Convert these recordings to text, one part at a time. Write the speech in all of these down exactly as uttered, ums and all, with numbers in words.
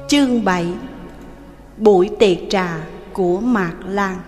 Chương bảy. Buổi tiệc trà của Mạc Lan.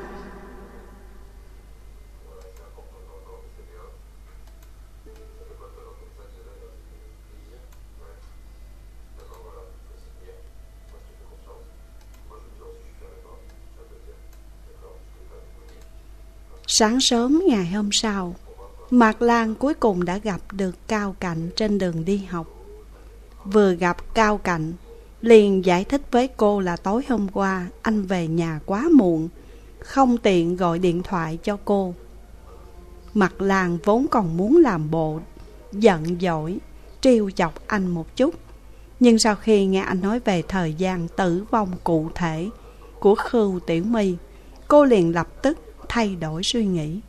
Sáng sớm ngày hôm sau, Mạc Lan cuối cùng đã gặp được Cao Cạnh trên đường đi học. Vừa gặp Cao Cạnh, liền giải thích với cô là tối hôm qua anh về nhà quá muộn, không tiện gọi điện thoại cho cô. Mạc Lan vốn còn muốn làm bộ giận dỗi, trêu chọc anh một chút, nhưng sau khi nghe anh nói về thời gian tử vong cụ thể của Khưu Tiểu My, cô liền lập tức thay đổi suy nghĩ.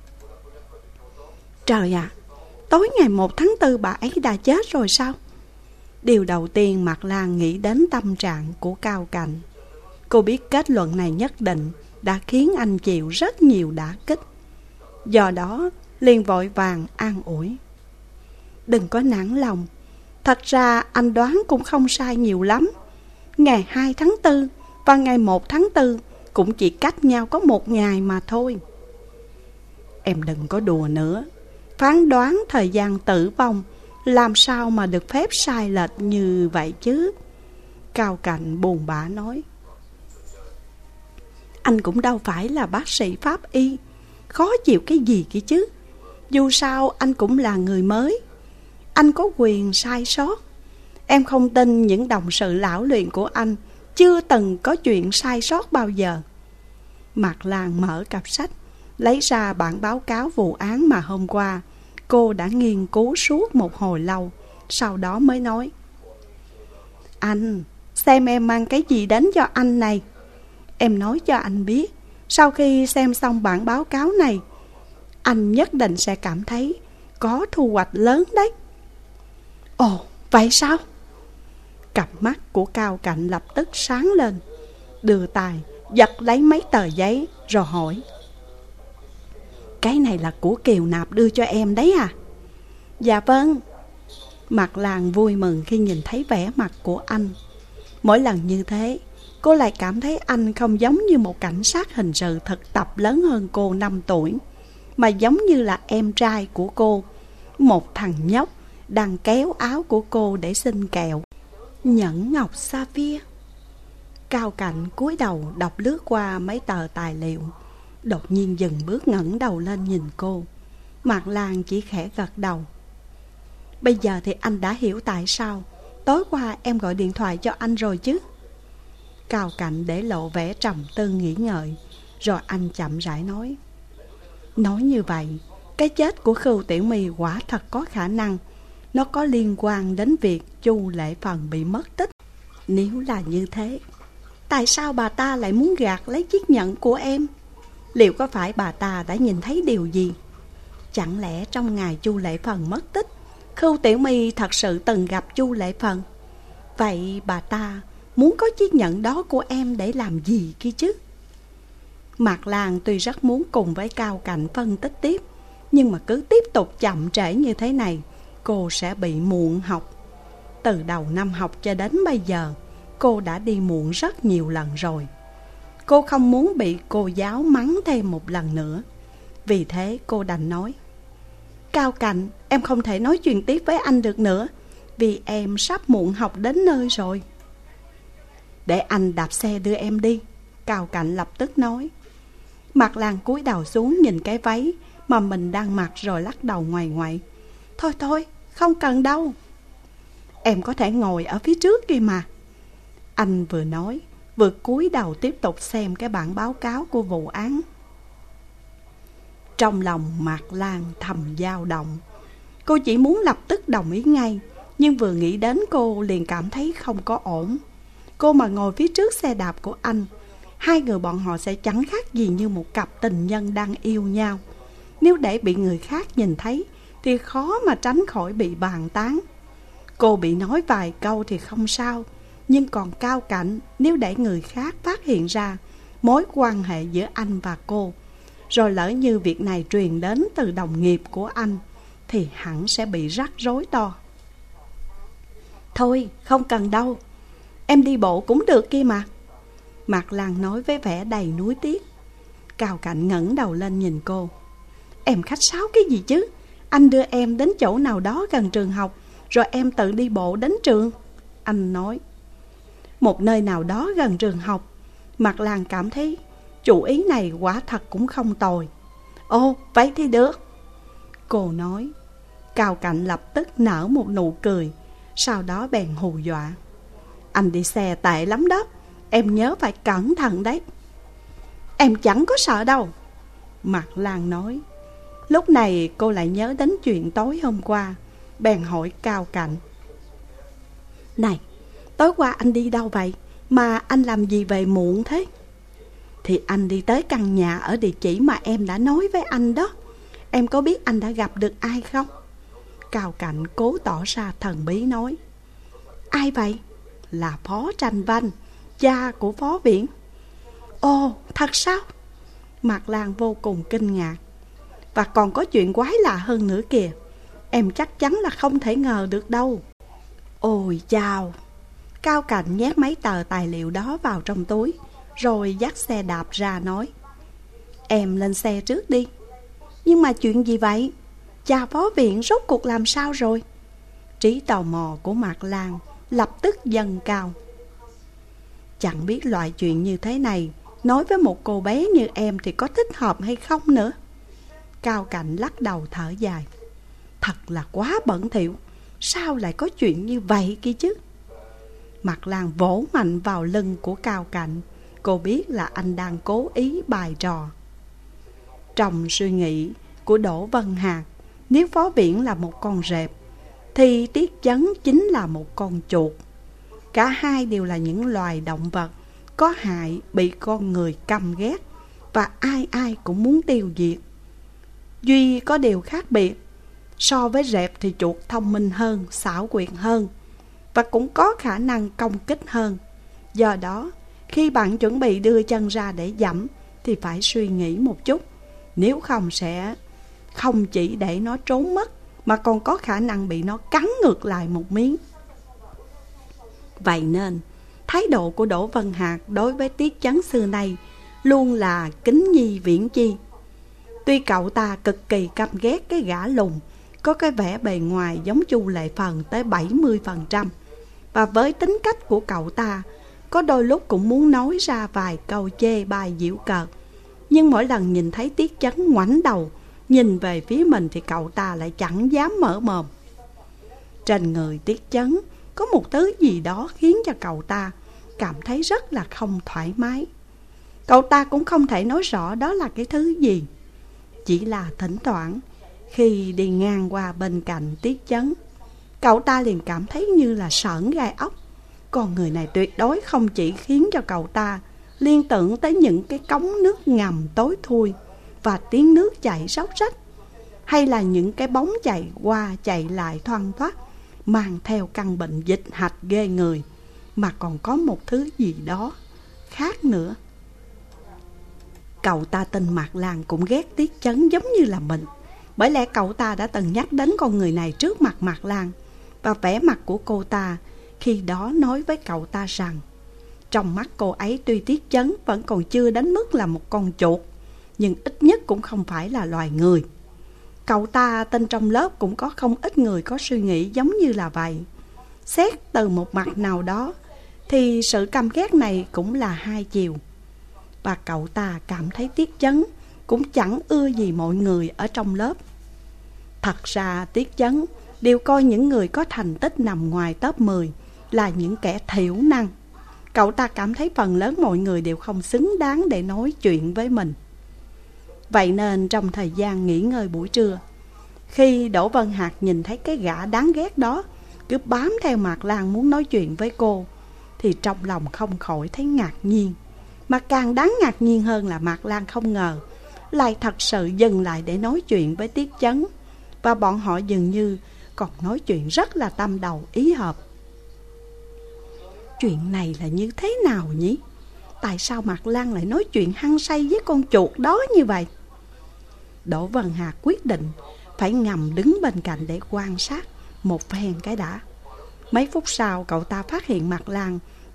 Trời ạ, à, tối ngày một tháng tư bà ấy đã chết rồi sao? Điều đầu tiên Mạc Lan nghĩ đến tâm trạng của Cao Cạnh. Cô biết kết luận này nhất định đã khiến anh chịu rất nhiều đả kích. Do đó liền vội vàng an ủi. Đừng có nản lòng, thật ra anh đoán cũng không sai nhiều lắm. Ngày hai tháng tư và ngày một tháng tư cũng chỉ cách nhau có một ngày mà thôi. Em đừng có đùa nữa. Phán đoán thời gian tử vong làm sao mà được phép sai lệch như vậy chứ? Cao Cạnh buồn bã nói. Anh cũng đâu phải là bác sĩ pháp y, khó chịu cái gì kia chứ. Dù sao anh cũng là người mới, anh có quyền sai sót. Em không tin những đồng sự lão luyện của anh chưa từng có chuyện sai sót bao giờ. Mạc Lan mở cặp sách, lấy ra bản báo cáo vụ án mà hôm qua cô đã nghiên cứu suốt một hồi lâu, sau đó mới nói. Anh, xem em mang cái gì đến cho anh này. Em nói cho anh biết, sau khi xem xong bản báo cáo này, anh nhất định sẽ cảm thấy có thu hoạch lớn đấy. Ồ, vậy sao? Cặp mắt của Cao Cạnh lập tức sáng lên, đưa tay giật lấy mấy tờ giấy rồi hỏi. Cái này là của Kiều Nạp đưa cho em đấy à? Dạ vâng. Mạc Lan vui mừng khi nhìn thấy vẻ mặt của anh. Mỗi lần như thế, cô lại cảm thấy anh không giống như một cảnh sát hình sự thực tập lớn hơn cô năm tuổi, mà giống như là em trai của cô, một thằng nhóc đang kéo áo của cô để xin kẹo. Nhẫn ngọc sapphire. Cao Cạnh cúi đầu đọc lướt qua mấy tờ tài liệu, đột nhiên dừng bước ngẩng đầu lên nhìn cô. Mạc Lan chỉ khẽ gật đầu. Bây giờ thì anh đã hiểu tại sao tối qua em gọi điện thoại cho anh rồi chứ? Cao Cạnh để lộ vẻ trầm tư nghĩ ngợi, rồi anh chậm rãi nói. Nói như vậy, cái chết của Khưu Tiểu My quả thật có khả năng nó có liên quan đến việc Chu Lễ Phần bị mất tích. Nếu là như thế, tại sao bà ta lại muốn gạt lấy chiếc nhẫn của em? Liệu có phải bà ta đã nhìn thấy điều gì? Chẳng lẽ trong ngày Chu Lễ Phần mất tích, Khưu Tiểu My thật sự từng gặp Chu Lễ Phần? Vậy bà ta muốn có chiếc nhẫn đó của em để làm gì kia chứ? Mạc Lan tuy rất muốn cùng với Cao Cạnh phân tích tiếp, nhưng mà cứ tiếp tục chậm trễ như thế này, cô sẽ bị muộn học. Từ đầu năm học cho đến bây giờ, cô đã đi muộn rất nhiều lần rồi. Cô không muốn bị cô giáo mắng thêm một lần nữa. Vì thế cô đành nói. Cao Cạnh, em không thể nói chuyện tiếp với anh được nữa, vì em sắp muộn học đến nơi rồi. Để anh đạp xe đưa em đi, Cao Cạnh lập tức nói. Mạc Lan cúi đầu xuống nhìn cái váy mà mình đang mặc rồi lắc đầu ngoại ngoại. Thôi thôi, không cần đâu. Em có thể ngồi ở phía trước kia mà. Anh vừa nói, vừa cúi đầu tiếp tục xem cái bản báo cáo của vụ án. Trong lòng Mạc Lan thầm dao động. Cô chỉ muốn lập tức đồng ý ngay, nhưng vừa nghĩ đến cô liền cảm thấy không có ổn. Cô mà ngồi phía trước xe đạp của anh, hai người bọn họ sẽ chẳng khác gì như một cặp tình nhân đang yêu nhau. Nếu để bị người khác nhìn thấy thì khó mà tránh khỏi bị bàn tán. Cô bị nói vài câu thì không sao, nhưng còn Cao Cạnh, nếu để người khác phát hiện ra mối quan hệ giữa anh và cô, rồi lỡ như việc này truyền đến từ đồng nghiệp của anh, thì hẳn sẽ bị rắc rối to. Thôi, không cần đâu. Em đi bộ cũng được kia mà. Mạc Lan nói với vẻ đầy nuối tiếc. Cao Cảnh ngẩng đầu lên nhìn cô. Em khách sáo cái gì chứ? Anh đưa em đến chỗ nào đó gần trường học, rồi em tự đi bộ đến trường. Anh nói. Một nơi nào đó gần trường học. Mạc Lan cảm thấy chủ ý này quả thật cũng không tồi. Ồ, vậy thì được, cô nói. Cao Cảnh lập tức nở một nụ cười, sau đó bèn hù dọa. Anh đi xe tệ lắm đó, em nhớ phải cẩn thận đấy. Em chẳng có sợ đâu, Mạc Lan nói. Lúc này cô lại nhớ đến chuyện tối hôm qua, bèn hỏi Cao Cảnh. Này, tối qua anh đi đâu vậy? Mà anh làm gì về muộn thế? Thì anh đi tới căn nhà ở địa chỉ mà em đã nói với anh đó. Em có biết anh đã gặp được ai không? Cao Cảnh cố tỏ ra thần bí nói. Ai vậy? Là Phó Tranh Vanh, cha của Phó Viễn. Ồ, thật sao? Mạc Lan vô cùng kinh ngạc. Và còn có chuyện quái lạ hơn nữa kìa. Em chắc chắn là không thể ngờ được đâu. Ôi chao! Cao Cảnh nhét mấy tờ tài liệu đó vào trong túi, rồi dắt xe đạp ra nói. Em lên xe trước đi. Nhưng mà chuyện gì vậy? Cha Phó Viện rốt cuộc làm sao rồi? Trí tò mò của Mạc Lan lập tức dâng cao. Chẳng biết loại chuyện như thế này nói với một cô bé như em thì có thích hợp hay không nữa. Cao Cảnh lắc đầu thở dài. Thật là quá bẩn thỉu. Sao lại có chuyện như vậy kia chứ? Mạc Lan vỗ mạnh vào lưng của Cao Cảnh. Cô biết là anh đang cố ý bài trò. Trong suy nghĩ của Đỗ Vân Hạc, nếu Phó Viễn là một con rệp thì Tiết Chấn chính là một con chuột. Cả hai đều là những loài động vật có hại, bị con người căm ghét, và ai ai cũng muốn tiêu diệt. Duy có điều khác biệt, so với rệp thì chuột thông minh hơn, xảo quyệt hơn, và cũng có khả năng công kích hơn. Do đó, khi bạn chuẩn bị đưa chân ra để giẫm thì phải suy nghĩ một chút. Nếu không sẽ không chỉ để nó trốn mất, mà còn có khả năng bị nó cắn ngược lại một miếng. Vậy nên, thái độ của Đỗ Vân Hạc đối với Tiết Chấn xưa nay luôn là kính nhi viễn chi. Tuy cậu ta cực kỳ căm ghét cái gã lùn, có cái vẻ bề ngoài giống Chu Lệ Phần tới bảy mươi phần trăm, và với tính cách của cậu ta, có đôi lúc cũng muốn nói ra vài câu chê bai giễu cợt. Nhưng mỗi lần nhìn thấy Tiết Chấn ngoảnh đầu nhìn về phía mình thì cậu ta lại chẳng dám mở mồm. Trên người Tiết Chấn có một thứ gì đó khiến cho cậu ta cảm thấy rất là không thoải mái. Cậu ta cũng không thể nói rõ đó là cái thứ gì. Chỉ là thỉnh thoảng khi đi ngang qua bên cạnh Tiết Chấn, cậu ta liền cảm thấy như là sởn gai ốc. Con người này tuyệt đối không chỉ khiến cho cậu ta liên tưởng tới những cái cống nước ngầm tối thui và tiếng nước chảy róc rách, hay là những cái bóng chạy qua chạy lại thoăn thoắt mang theo căn bệnh dịch hạch ghê người, mà còn có một thứ gì đó khác nữa. Cậu ta tên Mạc Lan cũng ghét Tiết Chấn giống như là mình. Bởi lẽ cậu ta đã từng nhắc đến con người này trước mặt Mạc Lan, và vẻ mặt của cô ta khi đó nói với cậu ta rằng trong mắt cô ấy tuy Tiết Chấn vẫn còn chưa đến mức là một con chuột, nhưng ít nhất cũng không phải là loài người. Cậu ta tên trong lớp cũng có không ít người có suy nghĩ giống như là vậy. Xét từ một mặt nào đó thì sự căm ghét này cũng là hai chiều. Và cậu ta cảm thấy Tiết Chấn cũng chẳng ưa gì mọi người ở trong lớp. Thật ra Tiết Chấn đều coi những người có thành tích nằm ngoài top mười là những kẻ thiểu năng. Cậu ta cảm thấy phần lớn mọi người đều không xứng đáng để nói chuyện với mình. Vậy nên trong thời gian nghỉ ngơi buổi trưa, khi Đỗ Vân Hạc nhìn thấy cái gã đáng ghét đó cứ bám theo Mạc Lan muốn nói chuyện với cô, thì trong lòng không khỏi thấy ngạc nhiên. Mà càng đáng ngạc nhiên hơn là Mạc Lan không ngờ lại thật sự dừng lại để nói chuyện với Tiết Chấn, và bọn họ dường như còn nói chuyện rất là tâm đầu ý hợp. Chuyện này là như thế nào nhỉ? Tại sao Mạc Lan lại nói chuyện hăng say với con chuột đó như vậy? Đỗ Vân Hạc quyết định phải ngầm đứng bên cạnh để quan sát một phen cái đã. Mấy phút sau, cậu ta phát hiện Mạc Lan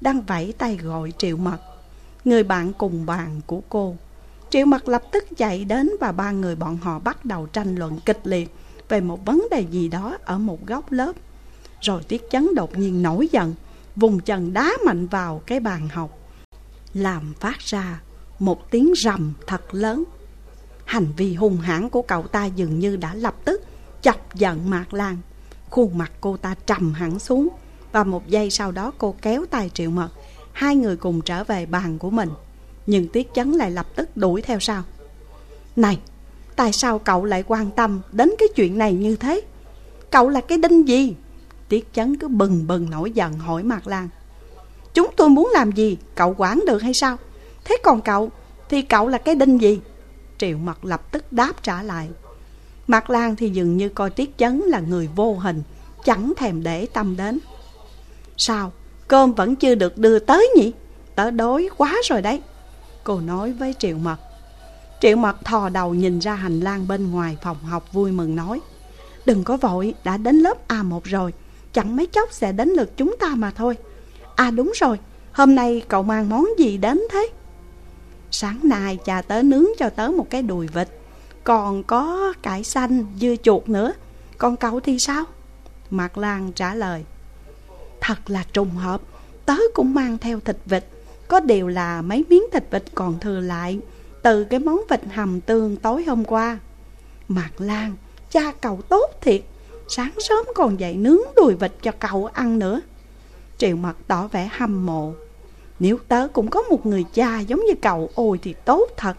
đang vẫy tay gọi Triệu Mật, người bạn cùng bàn của cô. Triệu Mật lập tức chạy đến và ba người bọn họ bắt đầu tranh luận kịch liệt về một vấn đề gì đó ở một góc lớp. Rồi Tiết Chấn đột nhiên nổi giận, vùng chân đá mạnh vào cái bàn học, làm phát ra một tiếng rầm thật lớn. Hành vi hung hãn của cậu ta dường như đã lập tức chọc giận Mạc Lan. Khuôn mặt cô ta trầm hẳn xuống, và một giây sau đó cô kéo tay Triệu Mật, hai người cùng trở về bàn của mình. Nhưng Tiết Chấn lại lập tức đuổi theo sau. Này, tại sao cậu lại quan tâm đến cái chuyện này như thế? Cậu là cái đinh gì? Tiết Chấn cứ bừng bừng nổi giận hỏi Mạc Lan. Chúng tôi muốn làm gì cậu quản được hay sao? Thế còn cậu thì cậu là cái đinh gì? Triệu Mật lập tức đáp trả lại. Mạc Lan thì dường như coi Tiết Chấn là người vô hình, chẳng thèm để tâm đến. Sao cơm vẫn chưa được đưa tới nhỉ? Tớ đói quá rồi đấy, cô nói với Triệu Mật. Triệu Mật thò đầu nhìn ra hành lang bên ngoài phòng học, vui mừng nói. Đừng có vội, đã đến lớp A một rồi, chẳng mấy chốc sẽ đến lượt chúng ta mà thôi. À đúng rồi, hôm nay cậu mang món gì đến thế? Sáng nay cha tớ nướng cho tớ một cái đùi vịt, còn có cải xanh, dưa chuột nữa. Còn cậu thì sao? Mạc Lan trả lời. Thật là trùng hợp, tớ cũng mang theo thịt vịt. Có điều là mấy miếng thịt vịt còn thừa lại từ cái món vịt hầm tương tối hôm qua. Mạc Lan, cha cậu tốt thiệt, sáng sớm còn dậy nướng đùi vịt cho cậu ăn nữa. Triệu Mật tỏ vẻ hâm mộ. Nếu tớ cũng có một người cha giống như cậu, ôi thì tốt thật.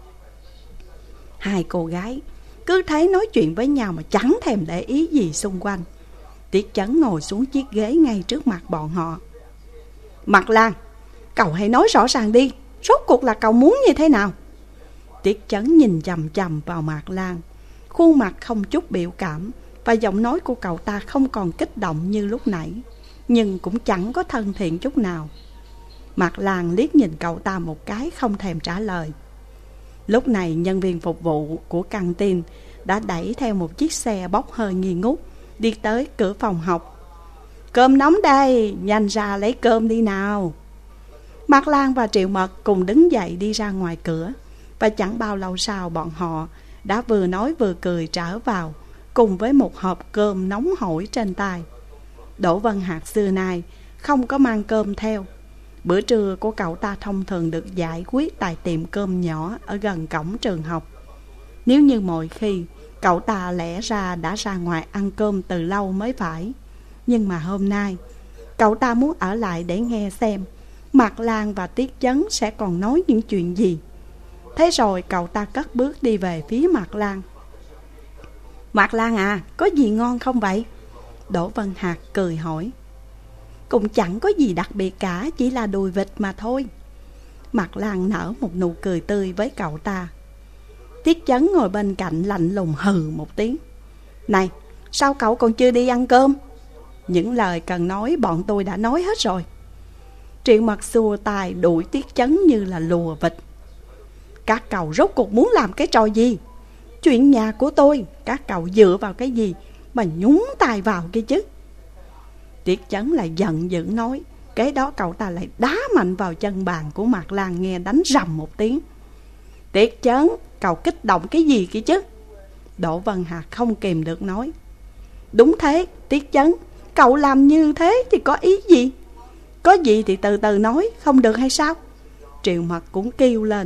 Hai cô gái cứ thấy nói chuyện với nhau mà chẳng thèm để ý gì xung quanh. Tiết Chấn ngồi xuống chiếc ghế ngay trước mặt bọn họ. Mạc Lan, cậu hãy nói rõ ràng đi, rốt cuộc là cậu muốn như thế nào? Tiết Chấn nhìn chằm chằm vào Mạc Lan, khuôn mặt không chút biểu cảm, và giọng nói của cậu ta không còn kích động như lúc nãy, nhưng cũng chẳng có thân thiện chút nào. Mạc Lan liếc nhìn cậu ta một cái, không thèm trả lời. Lúc này nhân viên phục vụ của căng tin đã đẩy theo một chiếc xe bốc hơi nghi ngút đi tới cửa phòng học. Cơm nóng đây, nhanh ra lấy cơm đi nào. Mạc Lan và Triệu Mật cùng đứng dậy đi ra ngoài cửa, và chẳng bao lâu sau bọn họ đã vừa nói vừa cười trở vào, cùng với một hộp cơm nóng hổi trên tay. Đỗ Vân Hạc xưa nay không có mang cơm theo. Bữa trưa của cậu ta thông thường được giải quyết tại tiệm cơm nhỏ ở gần cổng trường học. Nếu như mọi khi, cậu ta lẽ ra đã ra ngoài ăn cơm từ lâu mới phải. Nhưng mà hôm nay, cậu ta muốn ở lại để nghe xem Mạc Lan và Tiết Chấn sẽ còn nói những chuyện gì. Thế rồi cậu ta cất bước đi về phía Mạc Lan. Mạc Lan à, có gì ngon không vậy? Đỗ Vân Hạc cười hỏi. Cũng chẳng có gì đặc biệt cả, chỉ là đùi vịt mà thôi. Mạc Lan nở một nụ cười tươi với cậu ta. Tiết Chấn ngồi bên cạnh lạnh lùng hừ một tiếng. Này, sao cậu còn chưa đi ăn cơm? Những lời cần nói bọn tôi đã nói hết rồi. Triệu Mật xua tay đuổi Tiết Chấn như là lùa vịt. Các cậu rốt cuộc muốn làm cái trò gì? Chuyện nhà của tôi, các cậu dựa vào cái gì mà nhúng tay vào kia chứ? Tiết Chấn lại giận dữ nói. Kế đó cậu ta lại đá mạnh vào chân bàn của Mạc Lan, nghe đánh rầm một tiếng. Tiết Chấn, cậu kích động cái gì kia chứ? Đỗ Vân Hạc không kìm được nói. Đúng thế, Tiết Chấn, cậu làm như thế thì có ý gì? Có gì thì từ từ nói, không được hay sao? Triệu Mật cũng kêu lên.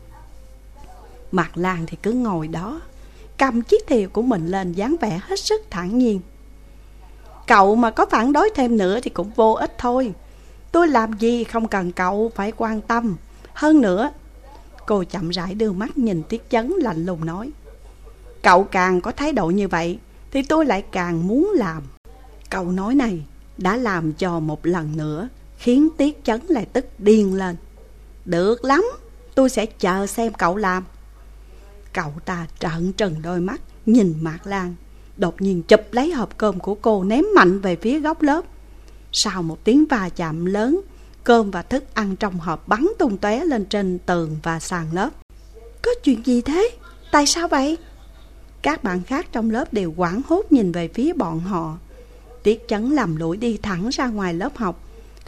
Mạc Lan thì cứ ngồi đó, cầm chiếc thìa của mình lên, dáng vẻ hết sức thản nhiên. Cậu mà có phản đối thêm nữa thì cũng vô ích thôi. Tôi làm gì không cần cậu phải quan tâm. Hơn nữa, cô chậm rãi đưa mắt nhìn Tiết Chấn lạnh lùng nói. Cậu càng có thái độ như vậy thì tôi lại càng muốn làm. Câu nói này đã làm cho một lần nữa khiến Tiết Chấn lại tức điên lên. Được lắm, tôi sẽ chờ xem cậu làm. Cậu ta trợn trừng đôi mắt nhìn Mạc Lan, đột nhiên chụp lấy hộp cơm của cô ném mạnh về phía góc lớp. Sau một tiếng va chạm lớn, cơm và thức ăn trong hộp bắn tung tóe lên trên tường và sàn lớp. Có chuyện gì thế? Tại sao vậy? Các bạn khác trong lớp đều hoảng hốt nhìn về phía bọn họ. Tiết Chấn lầm lũi đi thẳng ra ngoài lớp học,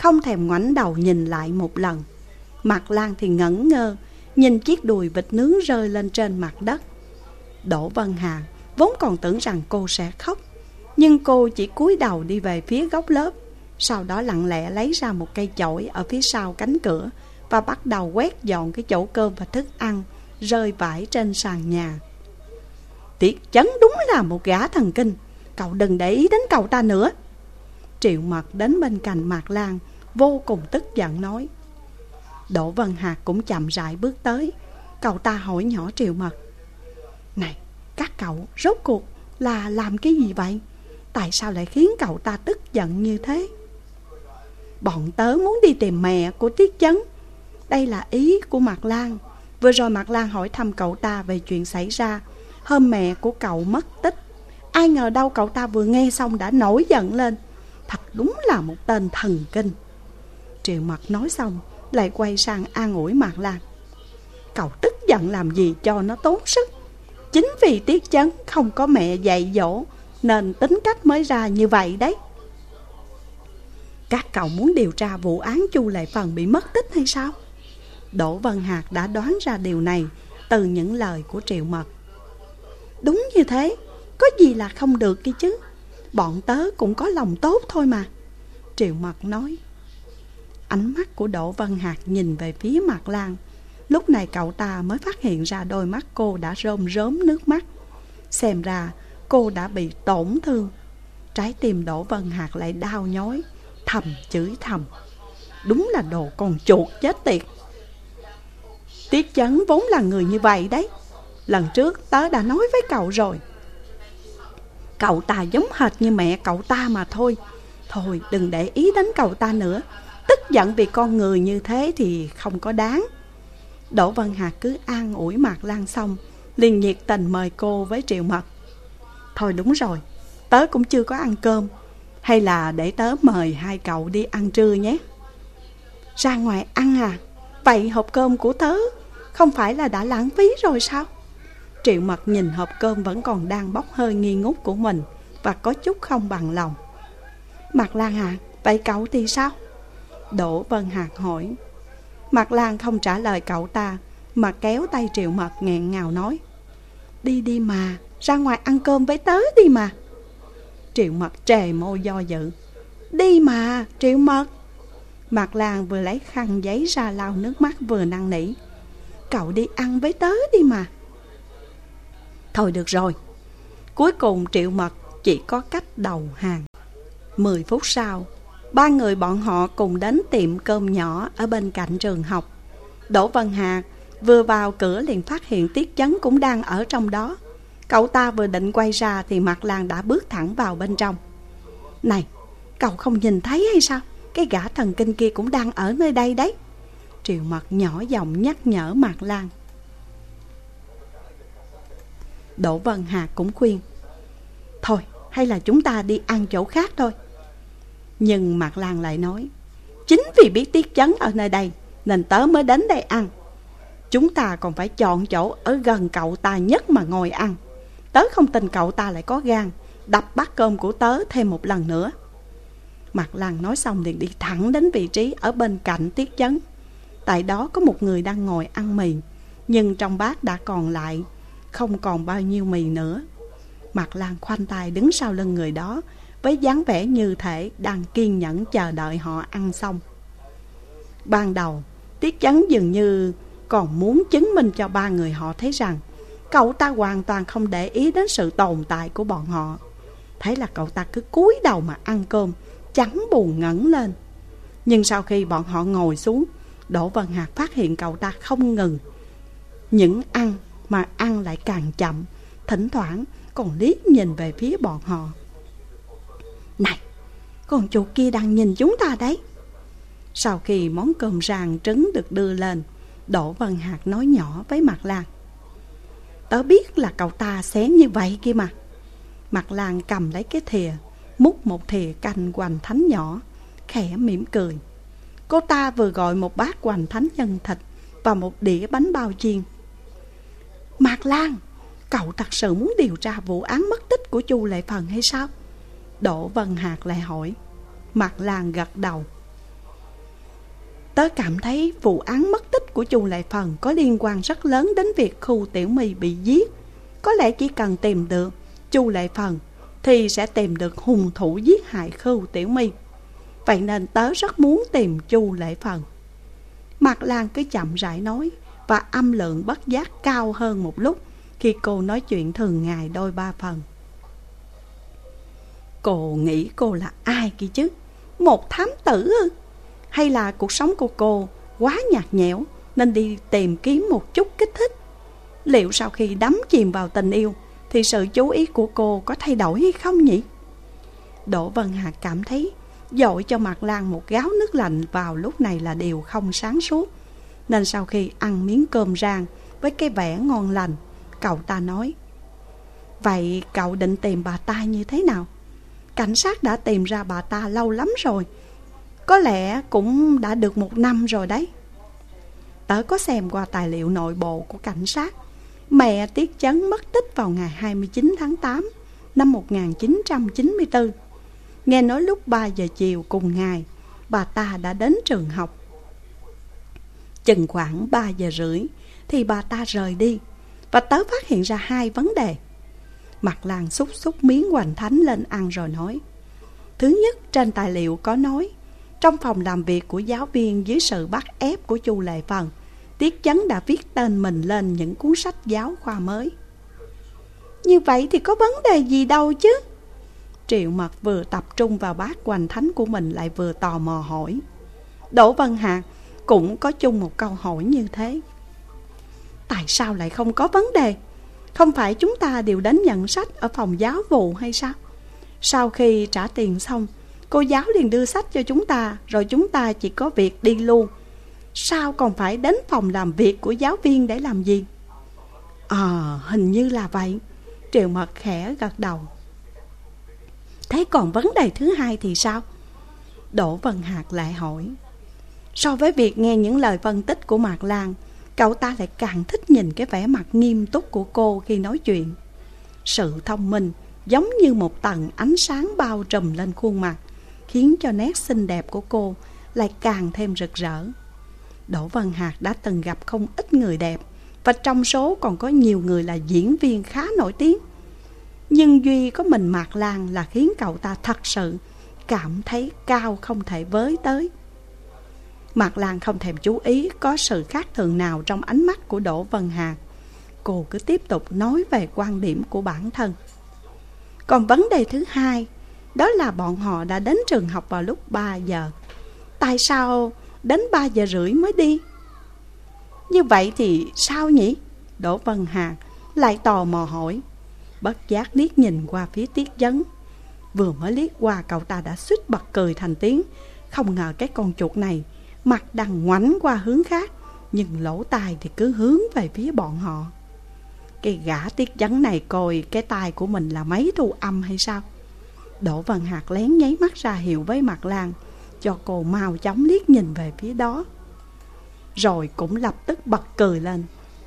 không thèm ngoảnh đầu nhìn lại một lần. Mạc Lan thì ngẩn ngơ nhìn chiếc đùi vịt nướng rơi lên trên mặt đất. Đỗ Vân Hà vốn còn tưởng rằng cô sẽ khóc, nhưng cô chỉ cúi đầu đi về phía góc lớp, sau đó lặng lẽ lấy ra một cây chổi ở phía sau cánh cửa và bắt đầu quét dọn cái chỗ cơm và thức ăn rơi vãi trên sàn nhà. Tiết Chấn đúng là một gã thần kinh, cậu đừng để ý đến cậu ta nữa. Triệu Mật đến bên cạnh Mạc Lan vô cùng tức giận nói. Đỗ Vân Hạc cũng chậm rãi bước tới. Cậu ta hỏi nhỏ Triệu Mật: Này, các cậu rốt cuộc là làm cái gì vậy? Tại sao lại khiến cậu ta tức giận như thế? Bọn tớ muốn đi tìm mẹ của Tiết Chấn. Đây là ý của Mạc Lan. Vừa rồi Mạc Lan hỏi thăm cậu ta về chuyện xảy ra hôm mẹ của cậu mất tích. Ai ngờ đâu cậu ta vừa nghe xong đã nổi giận lên. Thật đúng là một tên thần kinh. Triệu Mật nói xong lại quay sang an ủi Mạc Lan: Cậu tức giận làm gì cho nó tốn sức. Chính vì Tiết Chấn không có mẹ dạy dỗ nên tính cách mới ra như vậy đấy. Các cậu muốn điều tra vụ án Chu Lệ Phần bị mất tích hay sao? Đỗ Vân Hạc đã đoán ra điều này từ những lời của Triệu Mật. Đúng như thế, có gì là không được kia chứ. Bọn tớ cũng có lòng tốt thôi mà, Triệu Mật nói. Ánh mắt của Đỗ Vân Hạc nhìn về phía Mạc Lan. Lúc này cậu ta mới phát hiện ra đôi mắt cô đã rơm rớm nước mắt. Xem ra cô đã bị tổn thương. Trái tim Đỗ Vân Hạc lại đau nhói, thầm chửi thầm: Đúng là đồ con chuột chết tiệt. Tiết Chấn vốn là người như vậy đấy. Lần trước tớ đã nói với cậu rồi. Cậu ta giống hệt như mẹ cậu ta mà thôi. Thôi đừng để ý đến cậu ta nữa. Tức giận vì con người như thế thì không có đáng. Đỗ Vân Hạc cứ an ủi Mạc Lan xong liền nhiệt tình mời cô với Triệu Mật. Thôi đúng rồi, tớ cũng chưa có ăn cơm. Hay là để tớ mời hai cậu đi ăn trưa nhé. Ra ngoài ăn à? Vậy hộp cơm của tớ không phải là đã lãng phí rồi sao? Triệu Mật nhìn hộp cơm vẫn còn đang bốc hơi nghi ngút của mình và có chút không bằng lòng. Mạc Lan à, vậy cậu thì sao? Đỗ Vân Hạc hỏi. Mạc Lan không trả lời cậu ta mà kéo tay Triệu Mật nghẹn ngào nói: Đi đi mà, ra ngoài ăn cơm với tớ đi mà. Triệu Mật trề môi do dự. Đi mà, Triệu Mật. Mạc Lan vừa lấy khăn giấy ra lau nước mắt vừa năn nỉ: Cậu đi ăn với tớ đi mà. Thôi được rồi. Cuối cùng Triệu Mật chỉ có cách đầu hàng. Mười phút sau, ba người bọn họ cùng đến tiệm cơm nhỏ ở bên cạnh trường học. Đỗ Vân Hạc vừa vào cửa liền phát hiện Tiết Chấn cũng đang ở trong đó. Cậu ta vừa định quay ra thì Mạc Lan đã bước thẳng vào bên trong. Này, cậu không nhìn thấy hay sao? Cái gã thần kinh kia cũng đang ở nơi đây đấy. Triệu Mật nhỏ giọng nhắc nhở Mạc Lan. Đỗ Vân Hạc cũng khuyên: Thôi, hay là chúng ta đi ăn chỗ khác thôi. Nhưng Mạc Lan lại nói: Chính vì biết Tiết Chấn ở nơi đây nên tớ mới đến đây ăn. Chúng ta còn phải chọn chỗ ở gần cậu ta nhất mà ngồi ăn. Tớ không tin cậu ta lại có gan đập bát cơm của tớ thêm một lần nữa. Mạc Lan nói xong liền đi thẳng đến vị trí ở bên cạnh Tiết Chấn. Tại đó có một người đang ngồi ăn mì, nhưng trong bát đã còn lại không còn bao nhiêu mì nữa. Mạc Lan khoanh tay đứng sau lưng người đó với dáng vẻ như thể đang kiên nhẫn chờ đợi họ ăn xong. Ban đầu Tiết Chấn dường như còn muốn chứng minh cho ba người họ thấy rằng cậu ta hoàn toàn không để ý đến sự tồn tại của bọn họ. Thế là cậu ta cứ cúi đầu mà ăn cơm, chẳng buồn ngẩng lên. Nhưng sau khi bọn họ ngồi xuống, Đỗ Vân Hạc phát hiện cậu ta không ngừng những ăn mà ăn lại càng chậm, thỉnh thoảng còn liếc nhìn về phía bọn họ. Này, con chuột kia đang nhìn chúng ta đấy. Sau khi món cơm rang trứng được đưa lên, Đỗ Vân Hạc nói nhỏ với Mạc Lan: Tớ biết là cậu ta xén như vậy kia mà. Mạc Lan cầm lấy cái thìa, múc một thìa canh hoành thánh nhỏ, khẽ mỉm cười. Cô ta vừa gọi một bát hoành thánh nhân thịt và một đĩa bánh bao chiên. Mạc Lan, cậu thật sự muốn điều tra vụ án mất tích của Chu Lệ Phần hay sao? Đỗ Vân Hạc lại hỏi. Mạc Lan gật đầu. Tớ cảm thấy vụ án mất tích của Chu Lệ Phần có liên quan rất lớn đến việc Khu Tiểu My bị giết. Có lẽ chỉ cần tìm được Chu Lệ Phần thì sẽ tìm được hung thủ giết hại Khu Tiểu My. Vậy nên tớ rất muốn tìm Chu Lệ Phần. Mạc Lan cứ chậm rãi nói, và âm lượng bất giác cao hơn một lúc khi cô nói chuyện thường ngày đôi ba phần. Cô nghĩ cô là ai kia chứ? Một thám tử ư? Hay là cuộc sống của cô quá nhạt nhẽo nên đi tìm kiếm một chút kích thích? Liệu sau khi đắm chìm vào tình yêu thì sự chú ý của cô có thay đổi hay không nhỉ? Đỗ Vân Hạc cảm thấy dội cho Mạc Lan một gáo nước lạnh vào lúc này là điều không sáng suốt. Nên sau khi ăn miếng cơm rang với cái vẻ ngon lành, cậu ta nói: vậy cậu định tìm bà ta như thế nào? Cảnh sát đã tìm ra bà ta lâu lắm rồi. Có lẽ cũng đã được một năm rồi đấy. Tớ có xem qua tài liệu nội bộ của cảnh sát. Mẹ Tiết Chấn mất tích vào ngày hai mươi chín tháng tám năm một nghìn chín trăm chín mươi tư. Nghe nói lúc ba giờ chiều cùng ngày, bà ta đã đến trường học. Chừng khoảng ba giờ rưỡi thì bà ta rời đi. Và tớ phát hiện ra hai vấn đề. Mạc Lan xúc xúc miếng hoành thánh lên ăn rồi nói: thứ nhất, trên tài liệu có nói trong phòng làm việc của giáo viên dưới sự bắt ép của Chu Lệ Phần, Tiết Chấn đã viết tên mình lên những cuốn sách giáo khoa mới. Như vậy thì có vấn đề gì đâu chứ? Triệu Mật vừa tập trung vào bát hoành thánh của mình lại vừa tò mò hỏi. Đỗ Vân Hạc cũng có chung một câu hỏi như thế. Tại sao lại không có vấn đề? Không phải chúng ta đều đến nhận sách ở phòng giáo vụ hay sao? Sau khi trả tiền xong, cô giáo liền đưa sách cho chúng ta, rồi chúng ta chỉ có việc đi luôn. Sao còn phải đến phòng làm việc của giáo viên để làm gì? Ờ, à, hình như là vậy. Triệu Mật khẽ gật đầu. Thế còn vấn đề thứ hai thì sao? Đỗ Vân Hạc lại hỏi. So với việc nghe những lời phân tích của Mạc Lan, cậu ta lại càng thích nhìn cái vẻ mặt nghiêm túc của cô khi nói chuyện. Sự thông minh giống như một tầng ánh sáng bao trùm lên khuôn mặt, khiến cho nét xinh đẹp của cô lại càng thêm rực rỡ. Đỗ Vân Hạc đã từng gặp không ít người đẹp, và trong số còn có nhiều người là diễn viên khá nổi tiếng. Nhưng duy có mình Mạc Lan là khiến cậu ta thật sự cảm thấy cao không thể với tới. Mạc Lan không thèm chú ý có sự khác thường nào trong ánh mắt của Đỗ Vân Hạc. Cô cứ tiếp tục nói về quan điểm của bản thân. Còn vấn đề thứ hai, đó là bọn họ đã đến trường học vào lúc ba giờ. Tại sao đến ba giờ rưỡi mới đi? Như vậy thì sao nhỉ? Đỗ Vân Hạc lại tò mò hỏi. Bất giác liếc nhìn qua phía Tiết Chấn. Vừa mới liếc qua, cậu ta đã suýt bật cười thành tiếng. Không ngờ cái con chuột này mặt đang ngoảnh qua hướng khác, nhưng lỗ tai thì cứ hướng về phía bọn họ. Cái gã Tiết Chấn này coi cái tai của mình là máy thu âm hay sao? Đỗ Vân Hạc lén nháy mắt ra hiệu với Mạc Lan cho cô mau chóng liếc nhìn về phía đó, rồi cũng lập tức bật cười lên.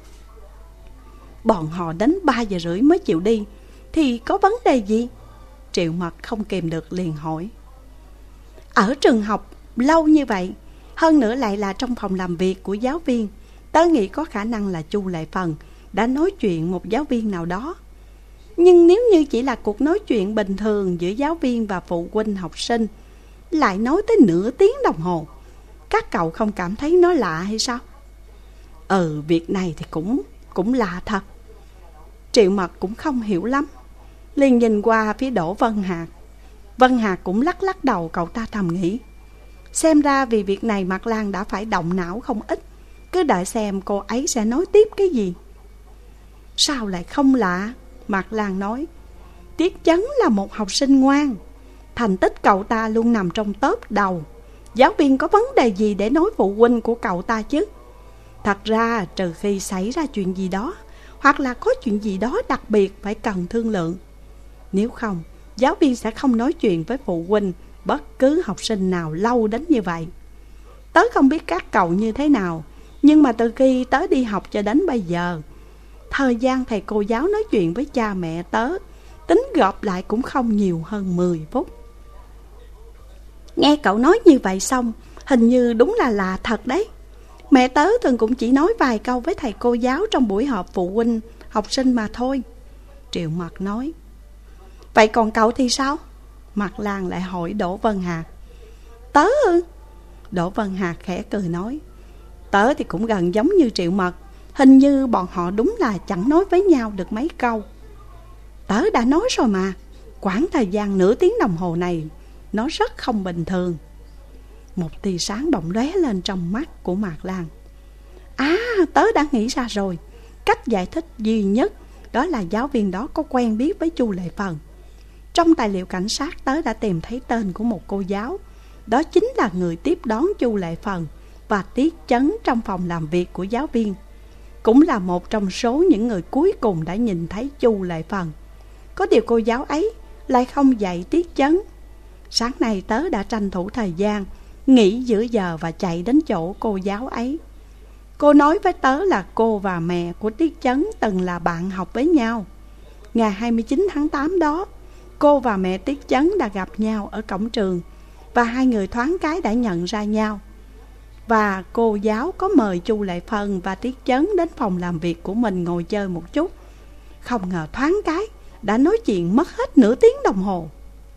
Bọn họ đến ba giờ rưỡi mới chịu đi thì có vấn đề gì? Triệu Mật không kìm được liền hỏi. Ở trường học lâu như vậy, hơn nữa lại là trong phòng làm việc của giáo viên, tớ nghĩ có khả năng là Chu Lệ Phần đã nói chuyện một giáo viên nào đó. Nhưng nếu như chỉ là cuộc nói chuyện bình thường giữa giáo viên và phụ huynh học sinh, lại nói tới nửa tiếng đồng hồ, các cậu không cảm thấy nó lạ hay sao? Ừ, việc này thì cũng cũng lạ thật. Triệu Mật cũng không hiểu lắm, liền nhìn qua phía Đỗ Vân Hạc. Vân Hạc cũng lắc lắc đầu, cậu ta thầm nghĩ. Xem ra vì việc này Mạc Lan đã phải động não không ít. Cứ đợi xem cô ấy sẽ nói tiếp cái gì. Sao lại không lạ? Mạc Lan nói. Tiết Chấn là một học sinh ngoan, thành tích cậu ta luôn nằm trong top đầu. Giáo viên có vấn đề gì để nói phụ huynh của cậu ta chứ? Thật ra trừ khi xảy ra chuyện gì đó, hoặc là có chuyện gì đó đặc biệt phải cần thương lượng. Nếu không, giáo viên sẽ không nói chuyện với phụ huynh bất cứ học sinh nào lâu đến như vậy. Tớ không biết các cậu như thế nào, nhưng mà từ khi tớ đi học cho đến bây giờ, thời gian thầy cô giáo nói chuyện với cha mẹ tớ tính gộp lại cũng không nhiều hơn mười phút. Nghe cậu nói như vậy xong, Hình như đúng là lạ thật đấy. Mẹ tớ thường cũng chỉ nói vài câu với thầy cô giáo trong buổi họp phụ huynh học sinh mà thôi. Triệu Mật nói. Vậy còn cậu thì sao? Mạc Lan lại hỏi Đỗ Vân Hạc. Tớ ư? Đỗ Vân Hạc khẽ cười nói. Tớ thì cũng gần giống như Triệu Mật. Hình như bọn họ đúng là chẳng nói với nhau được mấy câu. Tớ đã nói rồi mà, quãng thời gian nửa tiếng đồng hồ này nó rất không bình thường. Một tia sáng bỗng lóe lên trong mắt của Mạc Lan. À, tớ đã nghĩ ra rồi. Cách giải thích duy nhất đó là giáo viên đó có quen biết với Chu Lệ Phần. Trong tài liệu cảnh sát tớ đã tìm thấy tên của một cô giáo. Đó chính là người tiếp đón Chu Lệ Phần và Tiết Chấn trong phòng làm việc của giáo viên. Cũng là một trong số những người cuối cùng đã nhìn thấy Chu Lệ Phần. Có điều cô giáo ấy lại không dạy Tiết Chấn. Sáng nay tớ đã tranh thủ thời gian nghỉ giữa giờ và chạy đến chỗ cô giáo ấy. Cô nói với tớ là cô và mẹ của Tiết Chấn từng là bạn học với nhau. Ngày hai mươi chín tháng tám đó, cô và mẹ Tiết Chấn đã gặp nhau ở cổng trường và hai người thoáng cái đã nhận ra nhau. Và cô giáo có mời Chu Lệ Phần và Tiết Chấn đến phòng làm việc của mình ngồi chơi một chút. Không ngờ thoáng cái đã nói chuyện mất hết nửa tiếng đồng hồ.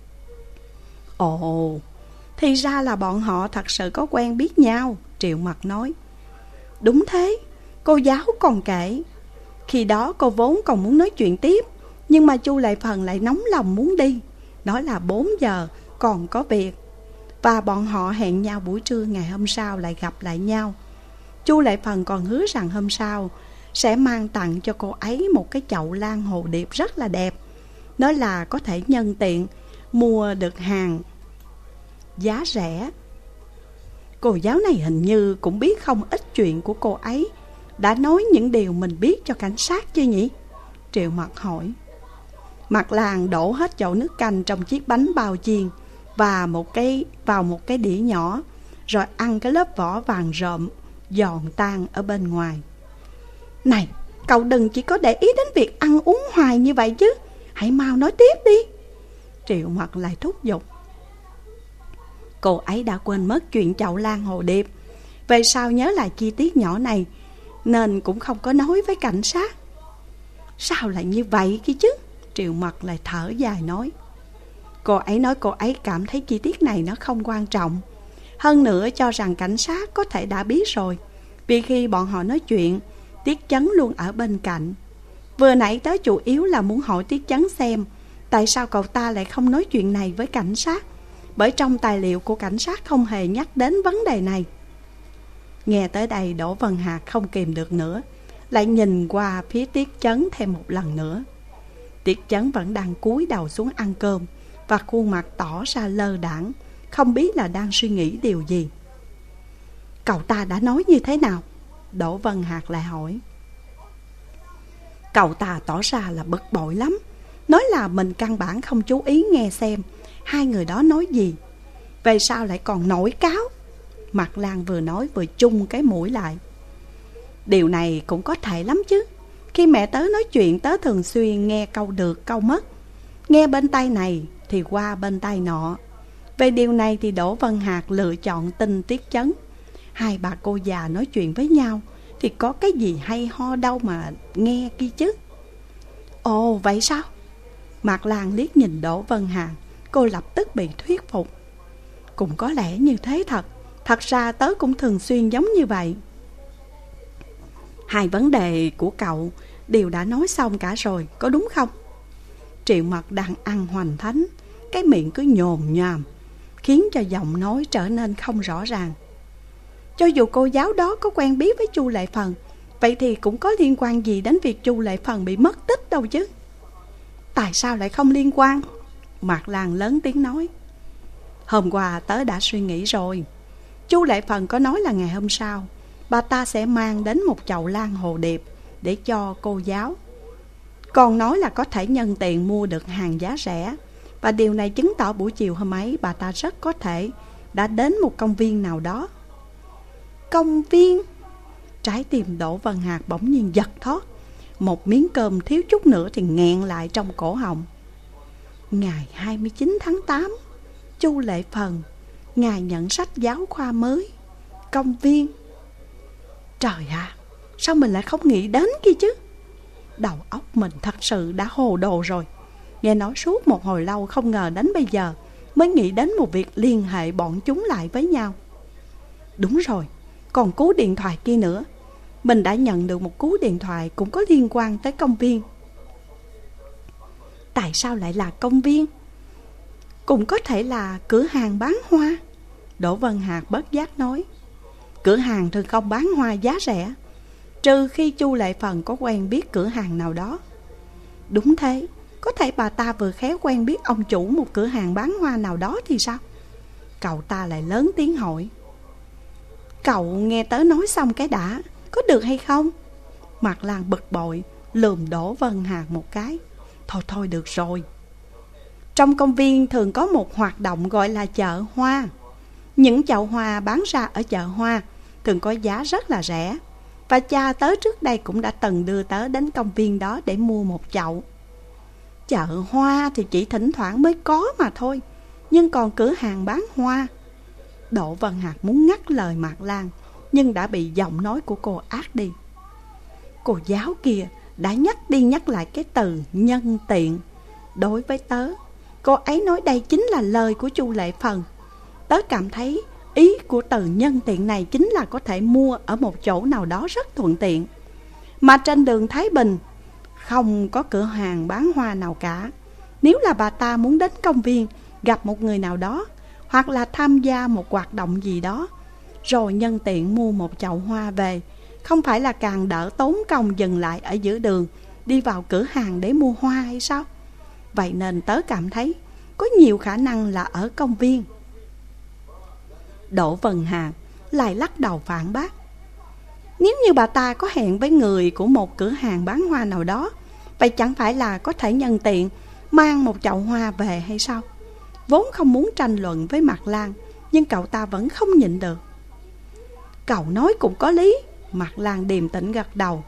Ồ, thì ra là bọn họ thật sự có quen biết nhau, Triệu Mật nói. Đúng thế, cô giáo còn kể. Khi đó cô vốn còn muốn nói chuyện tiếp, nhưng mà Chu Lệ Phần lại nóng lòng muốn đi, nói là bốn giờ còn có việc. Và bọn họ hẹn nhau buổi trưa ngày hôm sau lại gặp lại nhau. Chu Lệ Phần còn hứa rằng hôm sau sẽ mang tặng cho cô ấy một cái chậu lan hồ điệp rất là đẹp. Nói là có thể nhân tiện mua được hàng giá rẻ. Cô giáo này hình như cũng biết không ít chuyện của cô ấy. Đã nói những điều mình biết cho cảnh sát chưa nhỉ? Triệu Mật hỏi. Mạc Lan đổ hết chậu nước canh trong chiếc bánh bao chiên và một cái vào một cái đĩa nhỏ, rồi ăn cái lớp vỏ vàng rợm giòn tan ở bên ngoài. Này, cậu đừng chỉ có để ý đến việc ăn uống hoài như vậy chứ. Hãy mau nói tiếp đi. Triệu Mật lại thúc giục. Cô ấy đã quên mất chuyện chậu lan hồ điệp. Về sau nhớ lại chi tiết nhỏ này nên cũng không có nói với cảnh sát. Sao lại như vậy kia chứ? Triệu Mật lại thở dài nói. Cô ấy nói cô ấy cảm thấy chi tiết này nó không quan trọng. Hơn nữa cho rằng cảnh sát có thể đã biết rồi, vì khi bọn họ nói chuyện, Tiết Chấn luôn ở bên cạnh. Vừa nãy tớ chủ yếu là muốn hỏi Tiết Chấn xem tại sao cậu ta lại không nói chuyện này với cảnh sát, bởi trong tài liệu của cảnh sát không hề nhắc đến vấn đề này. Nghe tới đây Đỗ Vân Hạc không kìm được nữa, lại nhìn qua phía Tiết Chấn thêm một lần nữa. Tiết Chấn vẫn đang cúi đầu xuống ăn cơm và khuôn mặt tỏ ra lơ đãng, không biết là đang suy nghĩ điều gì. Cậu ta đã nói như thế nào? Đỗ Vân Hạc lại hỏi. Cậu ta tỏ ra là bực bội lắm, nói là mình căn bản không chú ý nghe xem hai người đó nói gì. Về sau lại còn nổi cáo. Mạc Lan vừa nói vừa chung cái mũi lại. Điều này cũng có thể lắm chứ. Khi mẹ tớ nói chuyện, tớ thường xuyên nghe câu được câu mất, nghe bên tay này thì qua bên tay nọ. Về điều này thì Đỗ Vân Hạc lựa chọn tin Tiết Chấn. Hai bà cô già nói chuyện với nhau thì có cái gì hay ho đâu mà nghe kia chứ. Ồ vậy sao? Mạc Lan liếc nhìn Đỗ Vân Hạc, cô lập tức bị thuyết phục. Cũng có lẽ như thế thật. Thật ra tớ cũng thường xuyên giống như vậy. Hai vấn đề của cậu đều đã nói xong cả rồi, có đúng không? Triệu Mật đang ăn hoành thánh, cái miệng cứ nhồm nhòm, khiến cho giọng nói trở nên không rõ ràng. Cho dù cô giáo đó có quen biết với Chu Lệ Phần, vậy thì cũng có liên quan gì đến việc Chu Lệ Phần bị mất tích đâu chứ? Tại sao lại không liên quan? Mạc Lan lớn tiếng nói. Hôm qua tớ đã suy nghĩ rồi. Chu Lệ Phần có nói là ngày hôm sau bà ta sẽ mang đến một chậu lan hồ điệp để cho cô giáo. Còn nói là có thể nhân tiện mua được hàng giá rẻ. Và điều này chứng tỏ buổi chiều hôm ấy bà ta rất có thể đã đến một công viên nào đó. Công viên? Trái tim Đỗ Vân Hạc bỗng nhiên giật thót. Một miếng cơm thiếu chút nữa thì nghẹn lại trong cổ họng. Ngày hai mươi chín tháng tám, Chu Lệ Phần Ngày nhận sách giáo khoa mới, công viên. Trời ạ, à, sao mình lại không nghĩ đến kia chứ? Đầu óc mình thật sự đã hồ đồ rồi. Nghe nói suốt một hồi lâu, không ngờ đến bây giờ mới nghĩ đến một việc liên hệ bọn chúng lại với nhau. Đúng rồi, còn cú điện thoại kia nữa. Mình đã nhận được một cú điện thoại cũng có liên quan tới công viên. Tại sao lại là công viên? Cũng có thể là cửa hàng bán hoa. Đỗ Vân Hạc bất giác nói. Cửa hàng thường không bán hoa giá rẻ, trừ khi Chu Lệ Phần có quen biết cửa hàng nào đó. Đúng thế, có thể bà ta vừa khéo quen biết ông chủ một cửa hàng bán hoa nào đó thì sao? Cậu ta lại lớn tiếng hỏi. Cậu nghe tớ nói xong cái đã, có được hay không? Mạc Lan bực bội lườm Đỗ Vân Hạc một cái. Thôi thôi được rồi. Trong công viên thường có một hoạt động gọi là chợ hoa. Những chậu hoa bán ra ở chợ hoa thường có giá rất là rẻ. Và cha tớ trước đây cũng đã từng đưa tớ đến công viên đó để mua một chậu. Chợ hoa thì chỉ thỉnh thoảng mới có mà thôi. Nhưng còn cửa hàng bán hoa. Đỗ Vân Hạc muốn ngắt lời Mạc Lan, nhưng đã bị giọng nói của cô át đi. Cô giáo kia đã nhắc đi nhắc lại cái từ nhân tiện. Đối với tớ, cô ấy nói đây chính là lời của Chu Lệ Phần. Tớ cảm thấy ý của từ nhân tiện này chính là có thể mua ở một chỗ nào đó rất thuận tiện. Mà trên đường Thái Bình không có cửa hàng bán hoa nào cả. Nếu là bà ta muốn đến công viên gặp một người nào đó, hoặc là tham gia một hoạt động gì đó, rồi nhân tiện mua một chậu hoa về, không phải là càng đỡ tốn công dừng lại ở giữa đường đi vào cửa hàng để mua hoa hay sao? Vậy nên tớ cảm thấy có nhiều khả năng là ở công viên. Đỗ Vân Hạc lại lắc đầu phản bác. Nếu như bà ta có hẹn với người của một cửa hàng bán hoa nào đó, vậy chẳng phải là có thể nhân tiện mang một chậu hoa về hay sao? Vốn không muốn tranh luận với Mạc Lan, nhưng cậu ta vẫn không nhịn được. Cậu nói cũng có lý. Mạc Lan điềm tĩnh gật đầu.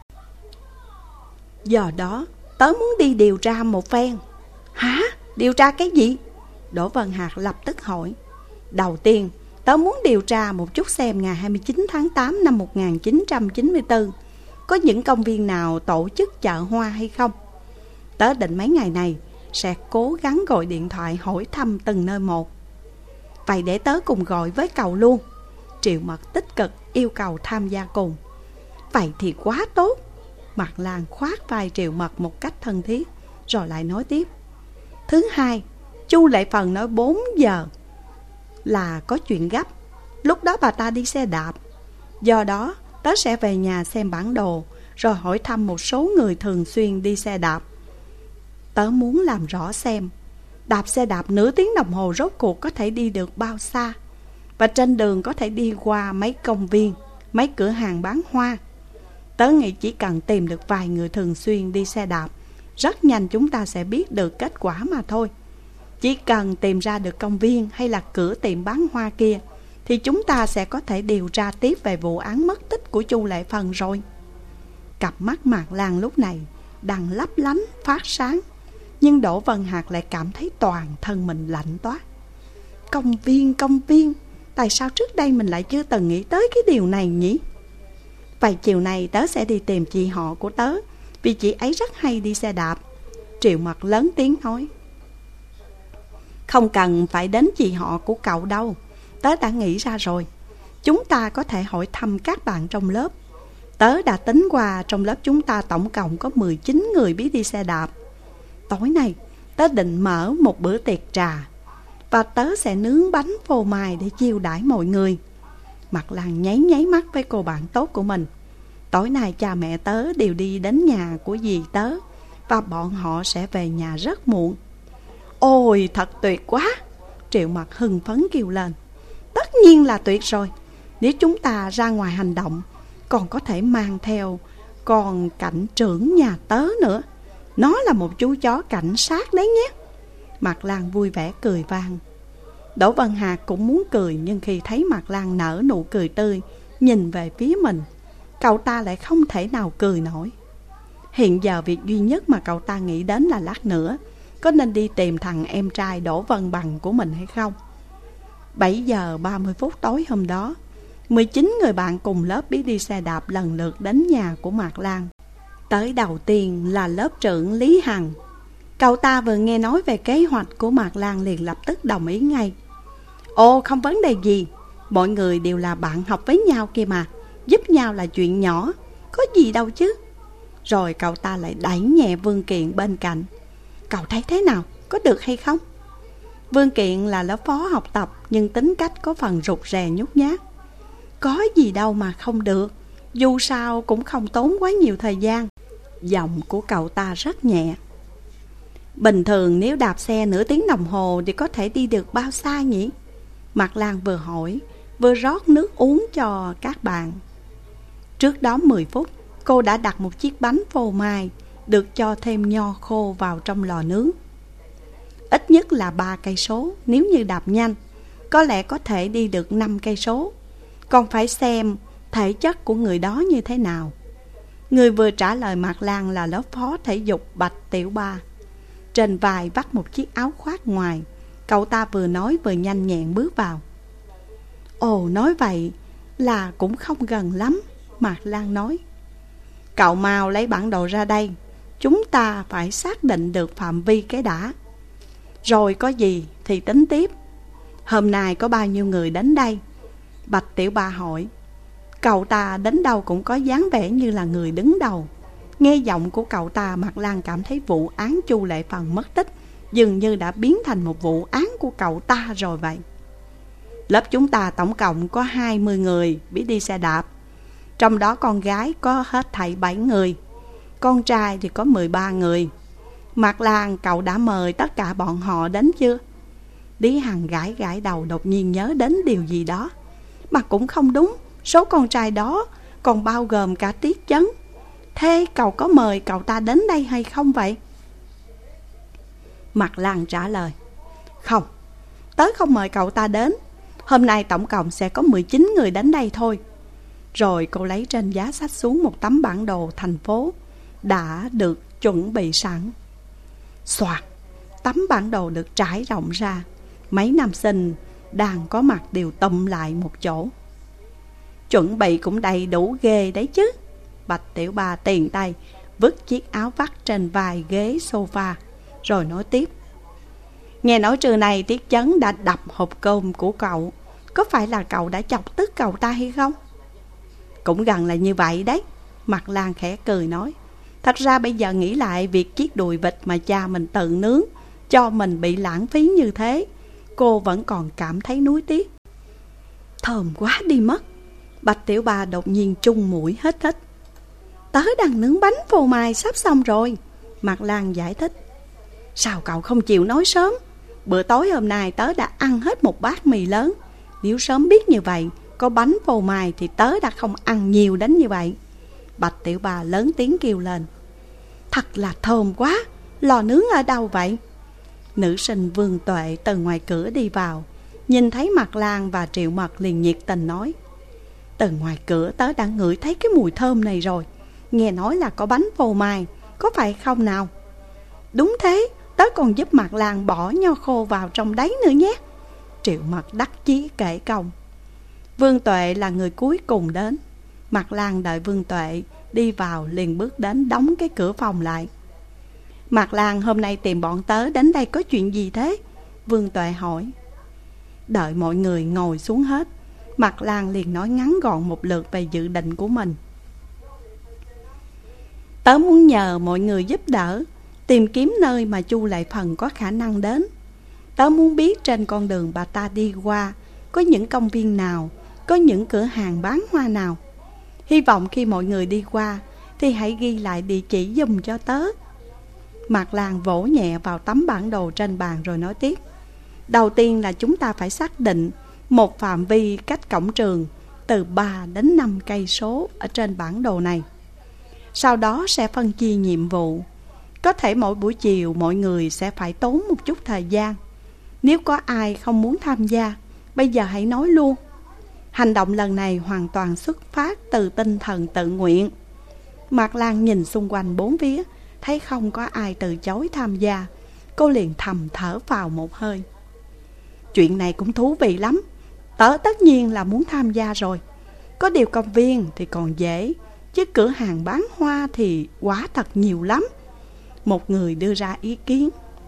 Do đó tớ muốn đi điều tra một phen. Hả? Điều tra cái gì? Đỗ Vân Hạc lập tức hỏi. Đầu tiên tớ muốn điều tra một chút xem ngày hai mươi chín tháng tám năm một nghìn chín trăm chín mươi tư có những công viên nào tổ chức chợ hoa hay không. Tớ định mấy ngày này sẽ cố gắng gọi điện thoại hỏi thăm từng nơi một. Vậy để tớ cùng gọi với cậu luôn. Triệu Mật tích cực yêu cầu tham gia cùng. Vậy thì quá tốt. Mạc Lan khoát vai Triệu Mật một cách thân thiết, rồi lại nói tiếp. Thứ hai, Chu Lệ Phần nói bốn giờ là có chuyện gấp. Lúc đó bà ta đi xe đạp. Do đó tớ sẽ về nhà xem bản đồ, rồi hỏi thăm một số người thường xuyên đi xe đạp. Tớ muốn làm rõ xem đạp xe đạp nửa tiếng đồng hồ rốt cuộc có thể đi được bao xa, và trên đường có thể đi qua mấy công viên, mấy cửa hàng bán hoa. Tớ nghĩ chỉ cần tìm được vài người thường xuyên đi xe đạp, rất nhanh chúng ta sẽ biết được kết quả mà thôi. Chỉ cần tìm ra được công viên hay là cửa tiệm bán hoa kia, thì chúng ta sẽ có thể điều tra tiếp về vụ án mất tích của Chu Lệ Phần rồi. Cặp mắt Mạc Lan lúc này đang lấp lánh phát sáng, nhưng Đỗ Vân Hạc lại cảm thấy toàn thân mình lạnh toát. Công viên, công viên, tại sao trước đây mình lại chưa từng nghĩ tới cái điều này nhỉ? Vậy chiều nay tớ sẽ đi tìm chị họ của tớ, vì chị ấy rất hay đi xe đạp. Triệu Mật lớn tiếng nói. Không cần phải đến chị họ của cậu đâu, tớ đã nghĩ ra rồi. Chúng ta có thể hỏi thăm các bạn trong lớp. Tớ đã tính qua, trong lớp chúng ta tổng cộng có mười chín người biết đi xe đạp. Tối nay tớ định mở một bữa tiệc trà, và tớ sẽ nướng bánh phô mai để chiêu đãi mọi người. Mạc Lan nháy nháy mắt với cô bạn tốt của mình. Tối nay cha mẹ tớ đều đi đến nhà của dì tớ, và bọn họ sẽ về nhà rất muộn. Ôi thật tuyệt quá! Triệu Mật hưng phấn kêu lên. Tất nhiên là tuyệt rồi. Nếu chúng ta ra ngoài hành động, còn có thể mang theo con cảnh trưởng nhà tớ nữa. Nó là một chú chó cảnh sát đấy nhé. Mạc Lan vui vẻ cười vang. Đỗ Vân Hạc cũng muốn cười, nhưng khi thấy Mạc Lan nở nụ cười tươi nhìn về phía mình, cậu ta lại không thể nào cười nổi. Hiện giờ việc duy nhất mà cậu ta nghĩ đến là lát nữa có nên đi tìm thằng em trai Đỗ Vân Bằng của mình hay không. bảy giờ ba mươi phút tối hôm đó, mười chín người bạn cùng lớp biết đi xe đạp lần lượt đến nhà của Mạc Lan. Tới đầu tiên là lớp trưởng Lý Hằng. Cậu ta vừa nghe nói về kế hoạch của Mạc Lan liền lập tức đồng ý ngay. Ồ, không vấn đề gì, mọi người đều là bạn học với nhau kia mà, giúp nhau là chuyện nhỏ, có gì đâu chứ. Rồi cậu ta lại đẩy nhẹ Vương Kiện bên cạnh. Cậu thấy thế nào, có được hay không? Vương Kiện là lớp phó học tập nhưng tính cách có phần rụt rè nhút nhát. Có gì đâu mà không được, dù sao cũng không tốn quá nhiều thời gian. Giọng của cậu ta rất nhẹ. Bình thường nếu đạp xe nửa tiếng đồng hồ thì có thể đi được bao xa nhỉ? Mạc Lan vừa hỏi, vừa rót nước uống cho các bạn. Trước đó mười phút, cô đã đặt một chiếc bánh phô mai được cho thêm nho khô vào trong lò nướng. Ít nhất là ba cây số, nếu như đạp nhanh, có lẽ có thể đi được năm cây số. Còn phải xem thể chất của người đó như thế nào. Người vừa trả lời Mạc Lan là lớp phó thể dục Bạch Tiểu Ba. Trên vai vắt một chiếc áo khoác ngoài. Cậu ta vừa nói vừa nhanh nhẹn bước vào. Ồ, nói vậy là cũng không gần lắm, Mạc Lan nói. Cậu mau lấy bản đồ ra đây, chúng ta phải xác định được phạm vi cái đã, rồi có gì thì tính tiếp. Hôm nay có bao nhiêu người đến đây? Bạch Tiểu Ba hỏi. Cậu ta đến đâu cũng có dáng vẻ như là người đứng đầu. Nghe giọng của cậu ta, Mạc Lan cảm thấy vụ án Chu Lệ Phần mất tích dường như đã biến thành một vụ án của cậu ta rồi vậy. Lớp chúng ta tổng cộng có hai mươi người biết đi xe đạp. Trong đó con gái có hết thảy bảy người, con trai thì có mười ba người. Mạc Lan, cậu đã mời tất cả bọn họ đến chưa? Lý Hằng gãi gãi đầu, đột nhiên nhớ đến điều gì đó. Mà cũng không đúng, số con trai đó còn bao gồm cả Tiết Chấn. Thế cậu có mời cậu ta đến đây hay không vậy? Mạc Lan trả lời. Không, tớ không mời cậu ta đến. Hôm nay tổng cộng sẽ có mười chín người đến đây thôi. Rồi cô lấy trên giá sách xuống một tấm bản đồ thành phố đã được chuẩn bị sẵn. Soạt, tấm bản đồ được trải rộng ra. Mấy nam sinh đang có mặt đều tụm lại một chỗ. Chuẩn bị cũng đầy đủ ghê đấy chứ. Bạch Tiểu Ba tiền tay vứt chiếc áo vắt trên vai ghế sofa, rồi nói tiếp. Nghe nói trưa nay Tiết Chấn đã đập hộp cơm của cậu. Có phải là cậu đã chọc tức cậu ta hay không? Cũng gần là như vậy đấy, Mạc Lan khẽ cười nói. Thật ra bây giờ nghĩ lại, việc chiếc đùi vịt mà cha mình tự nướng cho mình bị lãng phí như thế, cô vẫn còn cảm thấy nuối tiếc. Thơm quá đi mất. Bạch Tiểu Ba đột nhiên trung mũi hít hít. Tớ đang nướng bánh phô mai sắp xong rồi, Mạc Lan giải thích. Sao cậu không chịu nói sớm? Bữa tối hôm nay tớ đã ăn hết một bát mì lớn. Nếu sớm biết như vậy, có bánh phô mai thì tớ đã không ăn nhiều đến như vậy. Bạch Tiểu Ba lớn tiếng kêu lên. Thật là thơm quá, lò nướng ở đâu vậy? Nữ sinh Vương Tuệ từ ngoài cửa đi vào, nhìn thấy Mạc Lan và Triệu Mật liền nhiệt tình nói. Từ ngoài cửa tớ đã ngửi thấy cái mùi thơm này rồi. Nghe nói là có bánh phô mai, có phải không nào? Đúng thế, tớ còn giúp Mạc Lan bỏ nho khô vào trong đấy nữa nhé. Triệu Mật đắc chí kể công. Vương Tuệ là người cuối cùng đến. Mạc Lan đợi Vương Tuệ đi vào liền bước đến đóng cái cửa phòng lại. Mạc Lan, hôm nay tìm bọn tớ đến đây có chuyện gì thế? Vương Tuệ hỏi. Đợi mọi người ngồi xuống hết, Mạc Lan liền nói ngắn gọn một lượt về dự định của mình. Tớ muốn nhờ mọi người giúp đỡ tìm kiếm nơi mà Chu Lệ Phần có khả năng đến. Tớ muốn biết trên con đường bà ta đi qua có những công viên nào, có những cửa hàng bán hoa nào. Hy vọng khi mọi người đi qua thì hãy ghi lại địa chỉ giùm cho tớ. Mạc Lan vỗ nhẹ vào tấm bản đồ trên bàn rồi nói tiếp. Đầu tiên là chúng ta phải xác định một phạm vi cách cổng trường từ ba đến năm cây số ở trên bản đồ này. Sau đó sẽ phân chia nhiệm vụ. Có thể mỗi buổi chiều mọi người sẽ phải tốn một chút thời gian. Nếu có ai không muốn tham gia, bây giờ hãy nói luôn. Hành động lần này hoàn toàn xuất phát từ tinh thần tự nguyện. Mạc Lan nhìn xung quanh bốn phía, thấy không có ai từ chối tham gia. Cô liền thầm thở vào một hơi. Chuyện này cũng thú vị lắm. Tớ tất nhiên là muốn tham gia rồi. Có điều công viên thì còn dễ, chứ cửa hàng bán hoa thì quá thật nhiều lắm. Một người đưa ra ý kiến.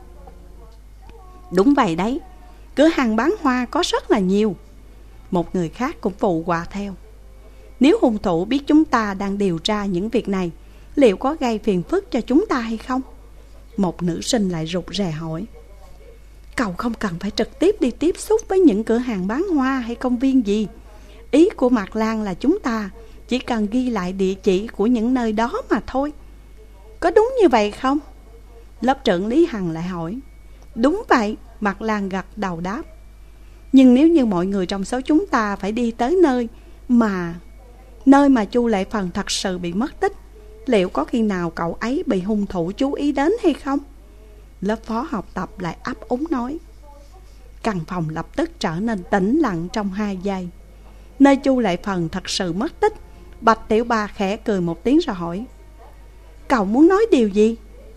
Đúng vậy đấy, cửa hàng bán hoa có rất là nhiều. Một người khác cũng phụ họa theo. Nếu hung thủ biết chúng ta đang điều tra những việc này, liệu có gây phiền phức cho chúng ta hay không? Một nữ sinh lại rụt rè hỏi. Cậu không cần phải trực tiếp đi tiếp xúc với những cửa hàng bán hoa hay công viên gì. Ý của Mạc Lan là chúng ta chỉ cần ghi lại địa chỉ của những nơi đó mà thôi. Có đúng như vậy không? Lớp trưởng Lý Hằng lại hỏi. Đúng vậy, Mạc Lan gật đầu đáp. Nhưng nếu như mọi người trong số chúng ta phải đi tới nơi mà Nơi mà Chu Lệ Phần thật sự bị mất tích, liệu có khi nào cậu ấy bị hung thủ chú ý đến hay không? Lớp phó học tập lại ấp úng nói. Căn phòng lập tức trở nên tĩnh lặng trong hai giây. Nơi Chu Lệ Phần thật sự mất tích, Bạch Tiểu Ba khẽ cười một tiếng rồi hỏi. Cậu muốn nói điều gì?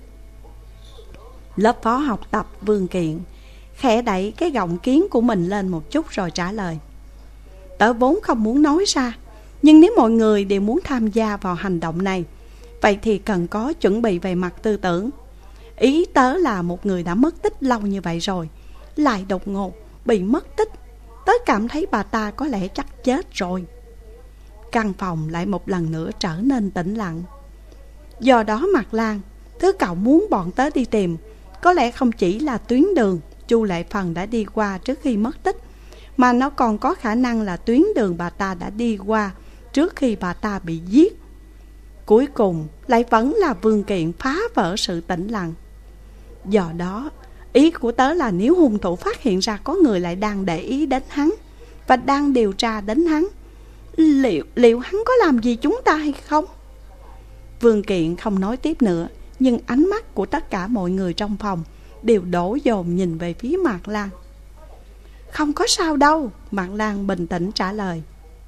Lớp phó học tập Vương Kiện khẽ đẩy cái gọng kiến của mình lên một chút rồi trả lời. Tớ vốn không muốn nói ra, nhưng nếu mọi người đều muốn tham gia vào hành động này, vậy thì cần có chuẩn bị về mặt tư tưởng. Ý tớ là một người đã mất tích lâu như vậy rồi, lại đột ngột bị mất tích, tớ cảm thấy bà ta có lẽ chắc chết rồi. Căn phòng lại một lần nữa trở nên tĩnh lặng. Do đó Mạc Lan, thứ cậu muốn bọn tớ đi tìm có lẽ không chỉ là tuyến đường Chu Lệ Phần đã đi qua trước khi mất tích, mà nó còn có khả năng là tuyến đường bà ta đã đi qua trước khi bà ta bị giết. Cuối cùng lại vẫn là Vương Kiện phá vỡ sự tĩnh lặng. Do đó, ý của tớ là nếu hung thủ phát hiện ra có người lại đang để ý đến hắn và đang điều tra đến hắn, Liệu, liệu hắn có làm gì chúng ta hay không? Vương Kiện không nói tiếp nữa, nhưng ánh mắt của tất cả mọi người trong phòng đều đổ dồn nhìn về phía Mạc Lan. Không có sao đâu, Mạc Lan bình tĩnh trả lời.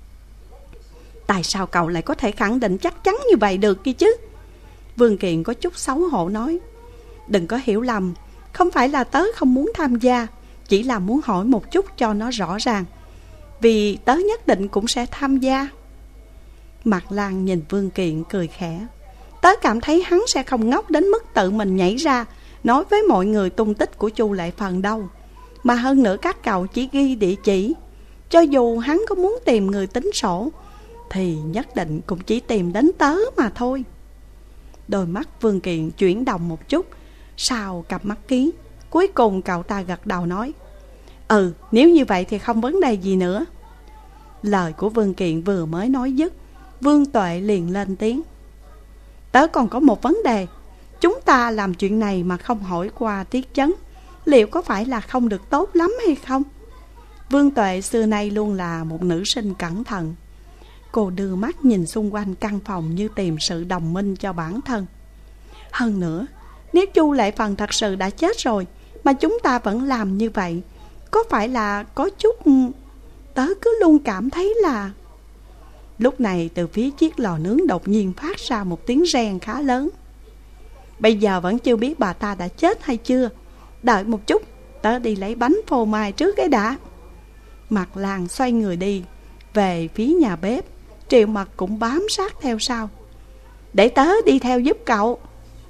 Tại sao cậu lại có thể khẳng định chắc chắn như vậy được kia chứ? Vương Kiện có chút xấu hổ nói. Đừng có hiểu lầm, không phải là tớ không muốn tham gia, chỉ là muốn hỏi một chút cho nó rõ ràng, vì tớ nhất định cũng sẽ tham gia. Mạc Lan nhìn Vương Kiện cười khẽ. Tớ cảm thấy hắn sẽ không ngốc đến mức tự mình nhảy ra nói với mọi người tung tích của Chu Lệ Phần đâu. Mà hơn nữa các cậu chỉ ghi địa chỉ, cho dù hắn có muốn tìm người tính sổ thì nhất định cũng chỉ tìm đến tớ mà thôi. Đôi mắt Vương Kiện chuyển động một chút sau cặp mắt kiến. Cuối cùng cậu ta gật đầu nói. Ừ, nếu như vậy thì không vấn đề gì nữa. Lời của Vương Kiện vừa mới nói dứt, Vương Tuệ liền lên tiếng. Tớ còn có một vấn đề. Chúng ta làm chuyện này mà không hỏi qua Tiết Chấn, liệu có phải là không được tốt lắm hay không? Vương Tuệ xưa nay luôn là một nữ sinh cẩn thận. Cô đưa mắt nhìn xung quanh căn phòng như tìm sự đồng minh cho bản thân. Hơn nữa, nếu Chu Lệ Phần thật sự đã chết rồi mà chúng ta vẫn làm như vậy, có phải là có chút... Tớ cứ luôn cảm thấy là... Lúc này từ phía chiếc lò nướng đột nhiên phát ra một tiếng reng khá lớn. Bây giờ vẫn chưa biết bà ta đã chết hay chưa. Đợi một chút, tớ đi lấy bánh phô mai trước cái đã. Mạc Lan xoay người đi về phía nhà bếp. Triệu Mật cũng bám sát theo sau. Để tớ đi theo giúp cậu.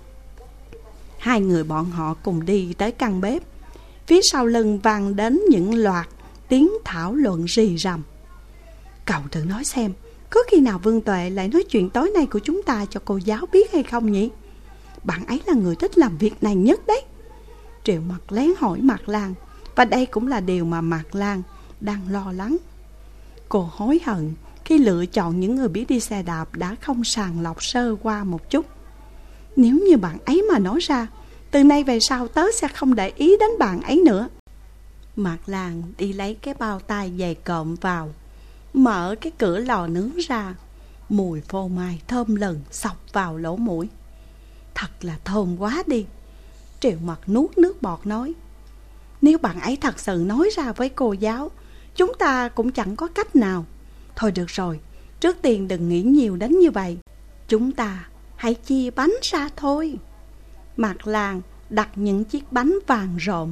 Hai người bọn họ cùng đi tới căn bếp. Phía sau lưng vang đến những loạt tiếng thảo luận rì rầm. Cậu thử nói xem, có khi nào Vương Tuệ lại nói chuyện tối nay của chúng ta cho cô giáo biết hay không nhỉ? Bạn ấy là người thích làm việc này nhất đấy. Triệu Mật lén hỏi Mạc Lan. Và đây cũng là điều mà Mạc Lan đang lo lắng. Cô hối hận khi lựa chọn những người biết đi xe đạp đã không sàng lọc sơ qua một chút. Nếu như bạn ấy mà nói ra, từ nay về sau tớ sẽ không để ý đến bạn ấy nữa. Mạc Lan đi lấy cái bao tay dày cộm vào, mở cái cửa lò nướng ra. Mùi phô mai thơm lừng xộc vào lỗ mũi. Thật là thơm quá đi. Triệu Mật nuốt nước bọt nói. Nếu bạn ấy thật sự nói ra với cô giáo, chúng ta cũng chẳng có cách nào. Thôi được rồi, trước tiên đừng nghĩ nhiều đến như vậy. Chúng ta hãy chia bánh ra thôi. Mạc Lan đặt những chiếc bánh vàng rộm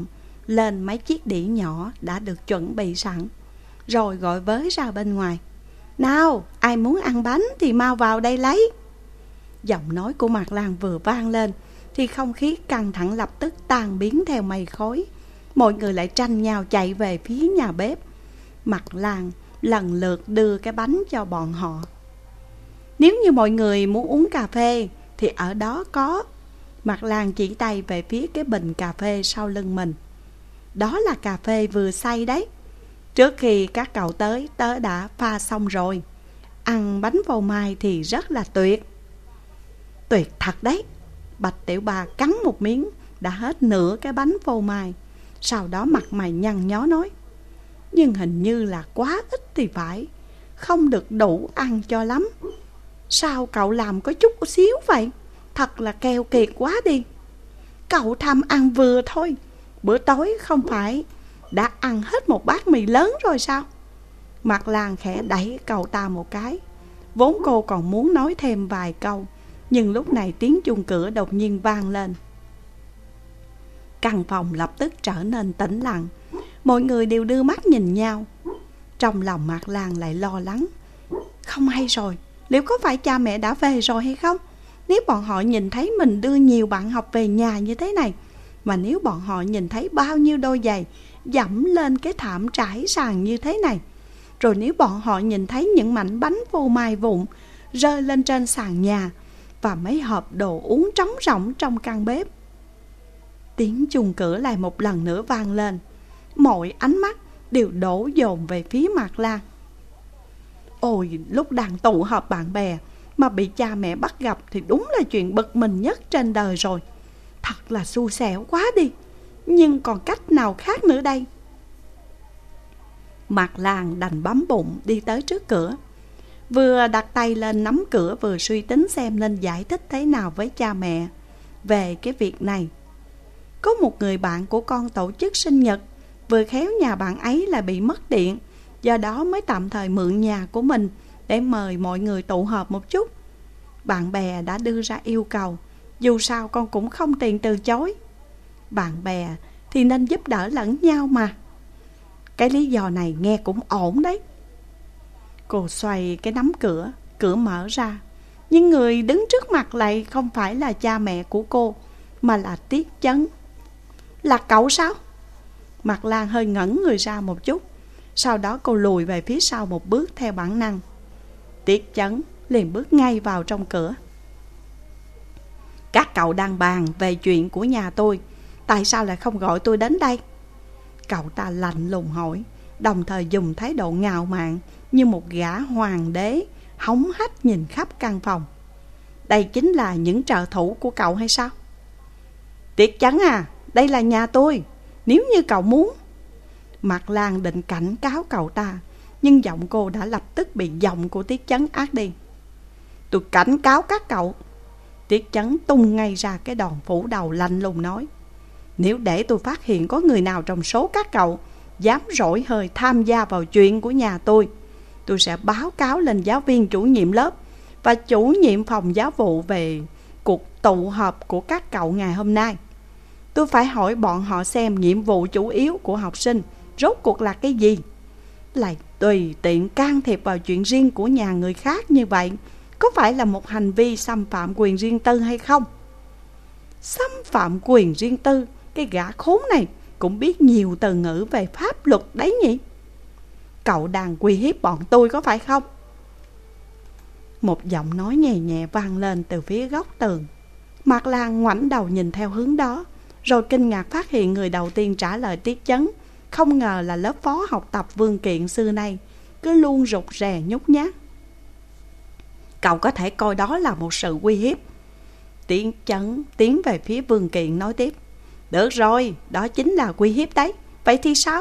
lên mấy chiếc đĩa nhỏ đã được chuẩn bị sẵn, rồi gọi với ra bên ngoài. Nào, ai muốn ăn bánh thì mau vào đây lấy. Giọng nói của Mạc Lan vừa vang lên thì không khí căng thẳng lập tức tan biến theo mây khói. Mọi người lại tranh nhau chạy về phía nhà bếp. Mạc Lan lần lượt đưa cái bánh cho bọn họ. Nếu như mọi người muốn uống cà phê thì ở đó có. Mạc Lan chỉ tay về phía cái bình cà phê sau lưng mình. Đó là cà phê vừa xay đấy. Trước khi các cậu tới, tớ đã pha xong rồi. Ăn bánh phô mai thì rất là tuyệt. Tuyệt thật đấy. Bạch Tiểu Ba cắn một miếng đã hết nửa cái bánh phô mai. Sau đó mặt mày nhăn nhó nói, nhưng hình như là quá ít thì phải, không được đủ ăn cho lắm. Sao cậu làm có chút xíu vậy? Thật là keo kiệt quá đi. Cậu tham ăn vừa thôi. Bữa tối không phải đã ăn hết một bát mì lớn rồi sao? Mạc Lan khẽ đẩy cậu ta một cái. Vốn cô còn muốn nói thêm vài câu, nhưng lúc này tiếng chuông cửa đột nhiên vang lên. Căn phòng lập tức trở nên tĩnh lặng. Mọi người đều đưa mắt nhìn nhau. Trong lòng Mạc Lan lại lo lắng. Không hay rồi, liệu có phải cha mẹ đã về rồi hay không? Nếu bọn họ nhìn thấy mình đưa nhiều bạn học về nhà như thế này, mà nếu bọn họ nhìn thấy bao nhiêu đôi giày dẫm lên cái thảm trải sàn như thế này, rồi nếu bọn họ nhìn thấy những mảnh bánh phô mai vụn rơi lên trên sàn nhà và mấy hộp đồ uống trống rỗng trong căn bếp. Tiếng chuông cửa lại một lần nữa vang lên. Mọi ánh mắt đều đổ dồn về phía Mạc Lan. Ôi, lúc đang tụ họp bạn bè mà bị cha mẹ bắt gặp thì đúng là chuyện bực mình nhất trên đời rồi. Thật là xui xẻo quá đi. Nhưng còn cách nào khác nữa đây? Mạc Lan đành bấm bụng đi tới trước cửa. Vừa đặt tay lên nắm cửa, vừa suy tính xem nên giải thích thế nào với cha mẹ về cái việc này. Có một người bạn của con tổ chức sinh nhật, vừa khéo nhà bạn ấy là bị mất điện, do đó mới tạm thời mượn nhà của mình để mời mọi người tụ họp một chút. Bạn bè đã đưa ra yêu cầu, dù sao con cũng không tiện từ chối. Bạn bè thì nên giúp đỡ lẫn nhau mà. Cái lý do này nghe cũng ổn đấy. Cô xoay cái nắm cửa, cửa mở ra. Nhưng người đứng trước mặt lại không phải là cha mẹ của cô, mà là Tiết Chấn. Là cậu sao? Mạc Lan hơi ngẩn người ra một chút. Sau đó cô lùi về phía sau một bước theo bản năng. Tiết Chấn liền bước ngay vào trong cửa. Các cậu đang bàn về chuyện của nhà tôi, tại sao lại không gọi tôi đến đây? Cậu ta lạnh lùng hỏi, đồng thời dùng thái độ ngạo mạn như một gã hoàng đế hống hách nhìn khắp căn phòng. Đây chính là những trợ thủ của cậu hay sao? Tiết Chấn à, đây là nhà tôi, nếu như cậu muốn. Mạc Lan định cảnh cáo cậu ta, nhưng giọng cô đã lập tức bị giọng của Tiết Chấn át đi. Tôi cảnh cáo các cậu. Tiết Chấn tung ngay ra cái đòn phủ đầu lạnh lùng nói, nếu để tôi phát hiện có người nào trong số các cậu dám rỗi hơi tham gia vào chuyện của nhà tôi, tôi sẽ báo cáo lên giáo viên chủ nhiệm lớp và chủ nhiệm phòng giáo vụ về cuộc tụ họp của các cậu ngày hôm nay. Tôi phải hỏi bọn họ xem nhiệm vụ chủ yếu của học sinh rốt cuộc là cái gì. Lại tùy tiện can thiệp vào chuyện riêng của nhà người khác như vậy, có phải là một hành vi xâm phạm quyền riêng tư hay không? Xâm phạm quyền riêng tư? Cái gã khốn này cũng biết nhiều từ ngữ về pháp luật đấy nhỉ? Cậu đang uy hiếp bọn tôi có phải không? Một giọng nói nhẹ nhẹ vang lên từ phía góc tường. Mạc Lan ngoảnh đầu nhìn theo hướng đó, rồi kinh ngạc phát hiện người đầu tiên trả lời Tiết Chấn không ngờ là lớp phó học tập Vương Kiện xưa nay cứ luôn rụt rè nhút nhát. Cậu có thể coi đó là một sự uy hiếp. Tiết Chấn tiến về phía Vương Kiện nói tiếp, được rồi, đó chính là uy hiếp đấy. Vậy thì sao?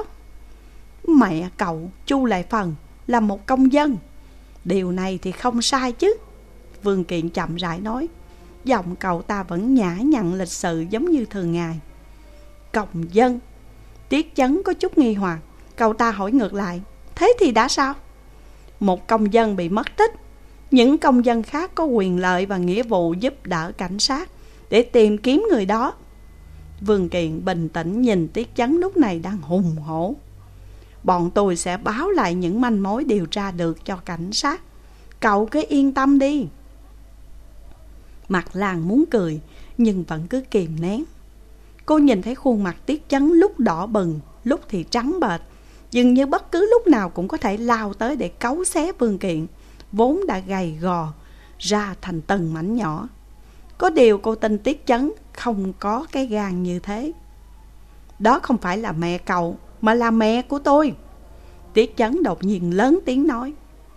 Mẹ cậu, Chu Lệ Phần, là một công dân. Điều này thì không sai chứ. Vương Kiện chậm rãi nói. Giọng cậu ta vẫn nhã nhặn lịch sự giống như thường ngày. Công dân? Tiết Chấn có chút nghi hoặc. Cậu ta hỏi ngược lại, thế thì đã sao? Một công dân bị mất tích, những công dân khác có quyền lợi và nghĩa vụ giúp đỡ cảnh sát để tìm kiếm người đó. Vương Kiện bình tĩnh nhìn Tiết Chấn lúc này đang hùng hổ. Bọn tôi sẽ báo lại những manh mối điều tra được cho cảnh sát. Cậu cứ yên tâm đi. Mặt Lan muốn cười nhưng vẫn cứ kìm nén. Cô nhìn thấy khuôn mặt Tiết Chấn lúc đỏ bừng, lúc thì trắng bệch, dường như bất cứ lúc nào cũng có thể lao tới để cấu xé Vương Kiện, vốn đã gầy gò, ra thành từng mảnh nhỏ. Có điều cô tin Tiết Chấn không có cái gan như thế. Đó không phải là mẹ cậu, mà là mẹ của tôi. Tiết Chấn đột nhiên lớn tiếng nói.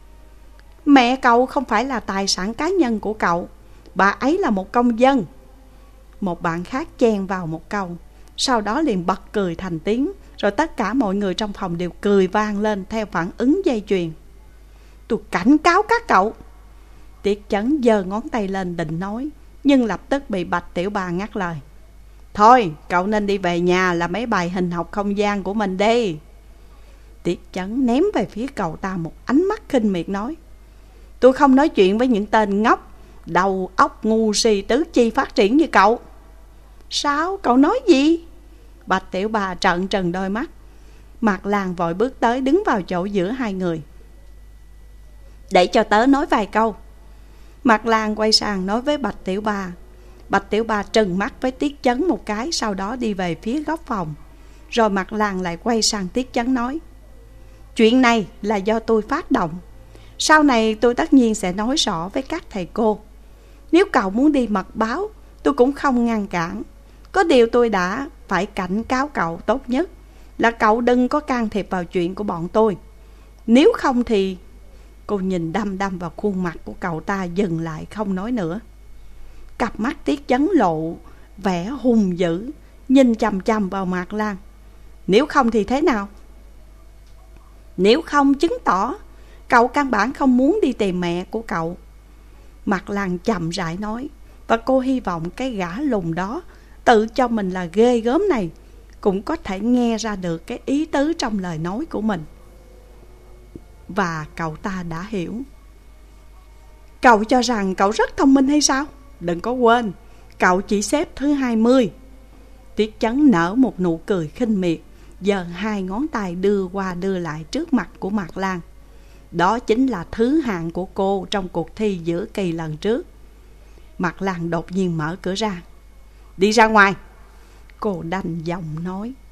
Mẹ cậu không phải là tài sản cá nhân của cậu, bà ấy là một công dân. Một bạn khác chen vào một câu, sau đó liền bật cười thành tiếng, rồi tất cả mọi người trong phòng đều cười vang lên theo phản ứng dây chuyền. Tôi cảnh cáo các cậu. Tiết Chấn giơ ngón tay lên định nói, nhưng lập tức bị Bạch Tiểu Ba ngắt lời. Thôi, cậu nên đi về nhà làm mấy bài hình học không gian của mình đi. Tiết Chấn ném về phía cậu ta một ánh mắt khinh miệt nói. Tôi không nói chuyện với những tên ngốc, đầu óc ngu si tứ chi phát triển như cậu. Sao? Cậu nói gì? Bạch Tiểu Ba trợn trừng đôi mắt. Mạc Lan vội bước tới đứng vào chỗ giữa hai người. Để cho tớ nói vài câu. Mạc Lan quay sang nói với Bạch Tiểu Ba. Bạch Tiểu Ba trừng mắt với Tiết Chấn một cái, sau đó đi về phía góc phòng. Rồi Mạc Lan lại quay sang Tiết Chấn nói. Chuyện này là do tôi phát động. Sau này tôi tất nhiên sẽ nói rõ với các thầy cô. Nếu cậu muốn đi mật báo, tôi cũng không ngăn cản. Có điều tôi đã phải cảnh cáo cậu tốt nhất là cậu đừng có can thiệp vào chuyện của bọn tôi. Nếu không thì... Cô nhìn đăm đăm vào khuôn mặt của cậu ta, dừng lại không nói nữa. Cặp mắt Tiết Chấn lộ vẻ hung dữ, nhìn chằm chằm vào Mạc Lan. Nếu không thì thế nào? Nếu không chứng tỏ cậu căn bản không muốn đi tìm mẹ của cậu. Mạc Lan chậm rãi nói. Và cô hy vọng cái gã lùn đó tự cho mình là ghê gớm này cũng có thể nghe ra được cái ý tứ trong lời nói của mình. Và cậu ta đã hiểu. Cậu cho rằng cậu rất thông minh hay sao? Đừng có quên, cậu chỉ xếp thứ hai mươi. Tiết Chấn nở một nụ cười khinh miệt, giơ hai ngón tay đưa qua đưa lại trước mặt của Mạc Lan. Đó chính là thứ hạng của cô trong cuộc thi giữa kỳ lần trước. Mạc Lan đột nhiên mở cửa ra. Đi ra ngoài. Cô đanh giọng nói.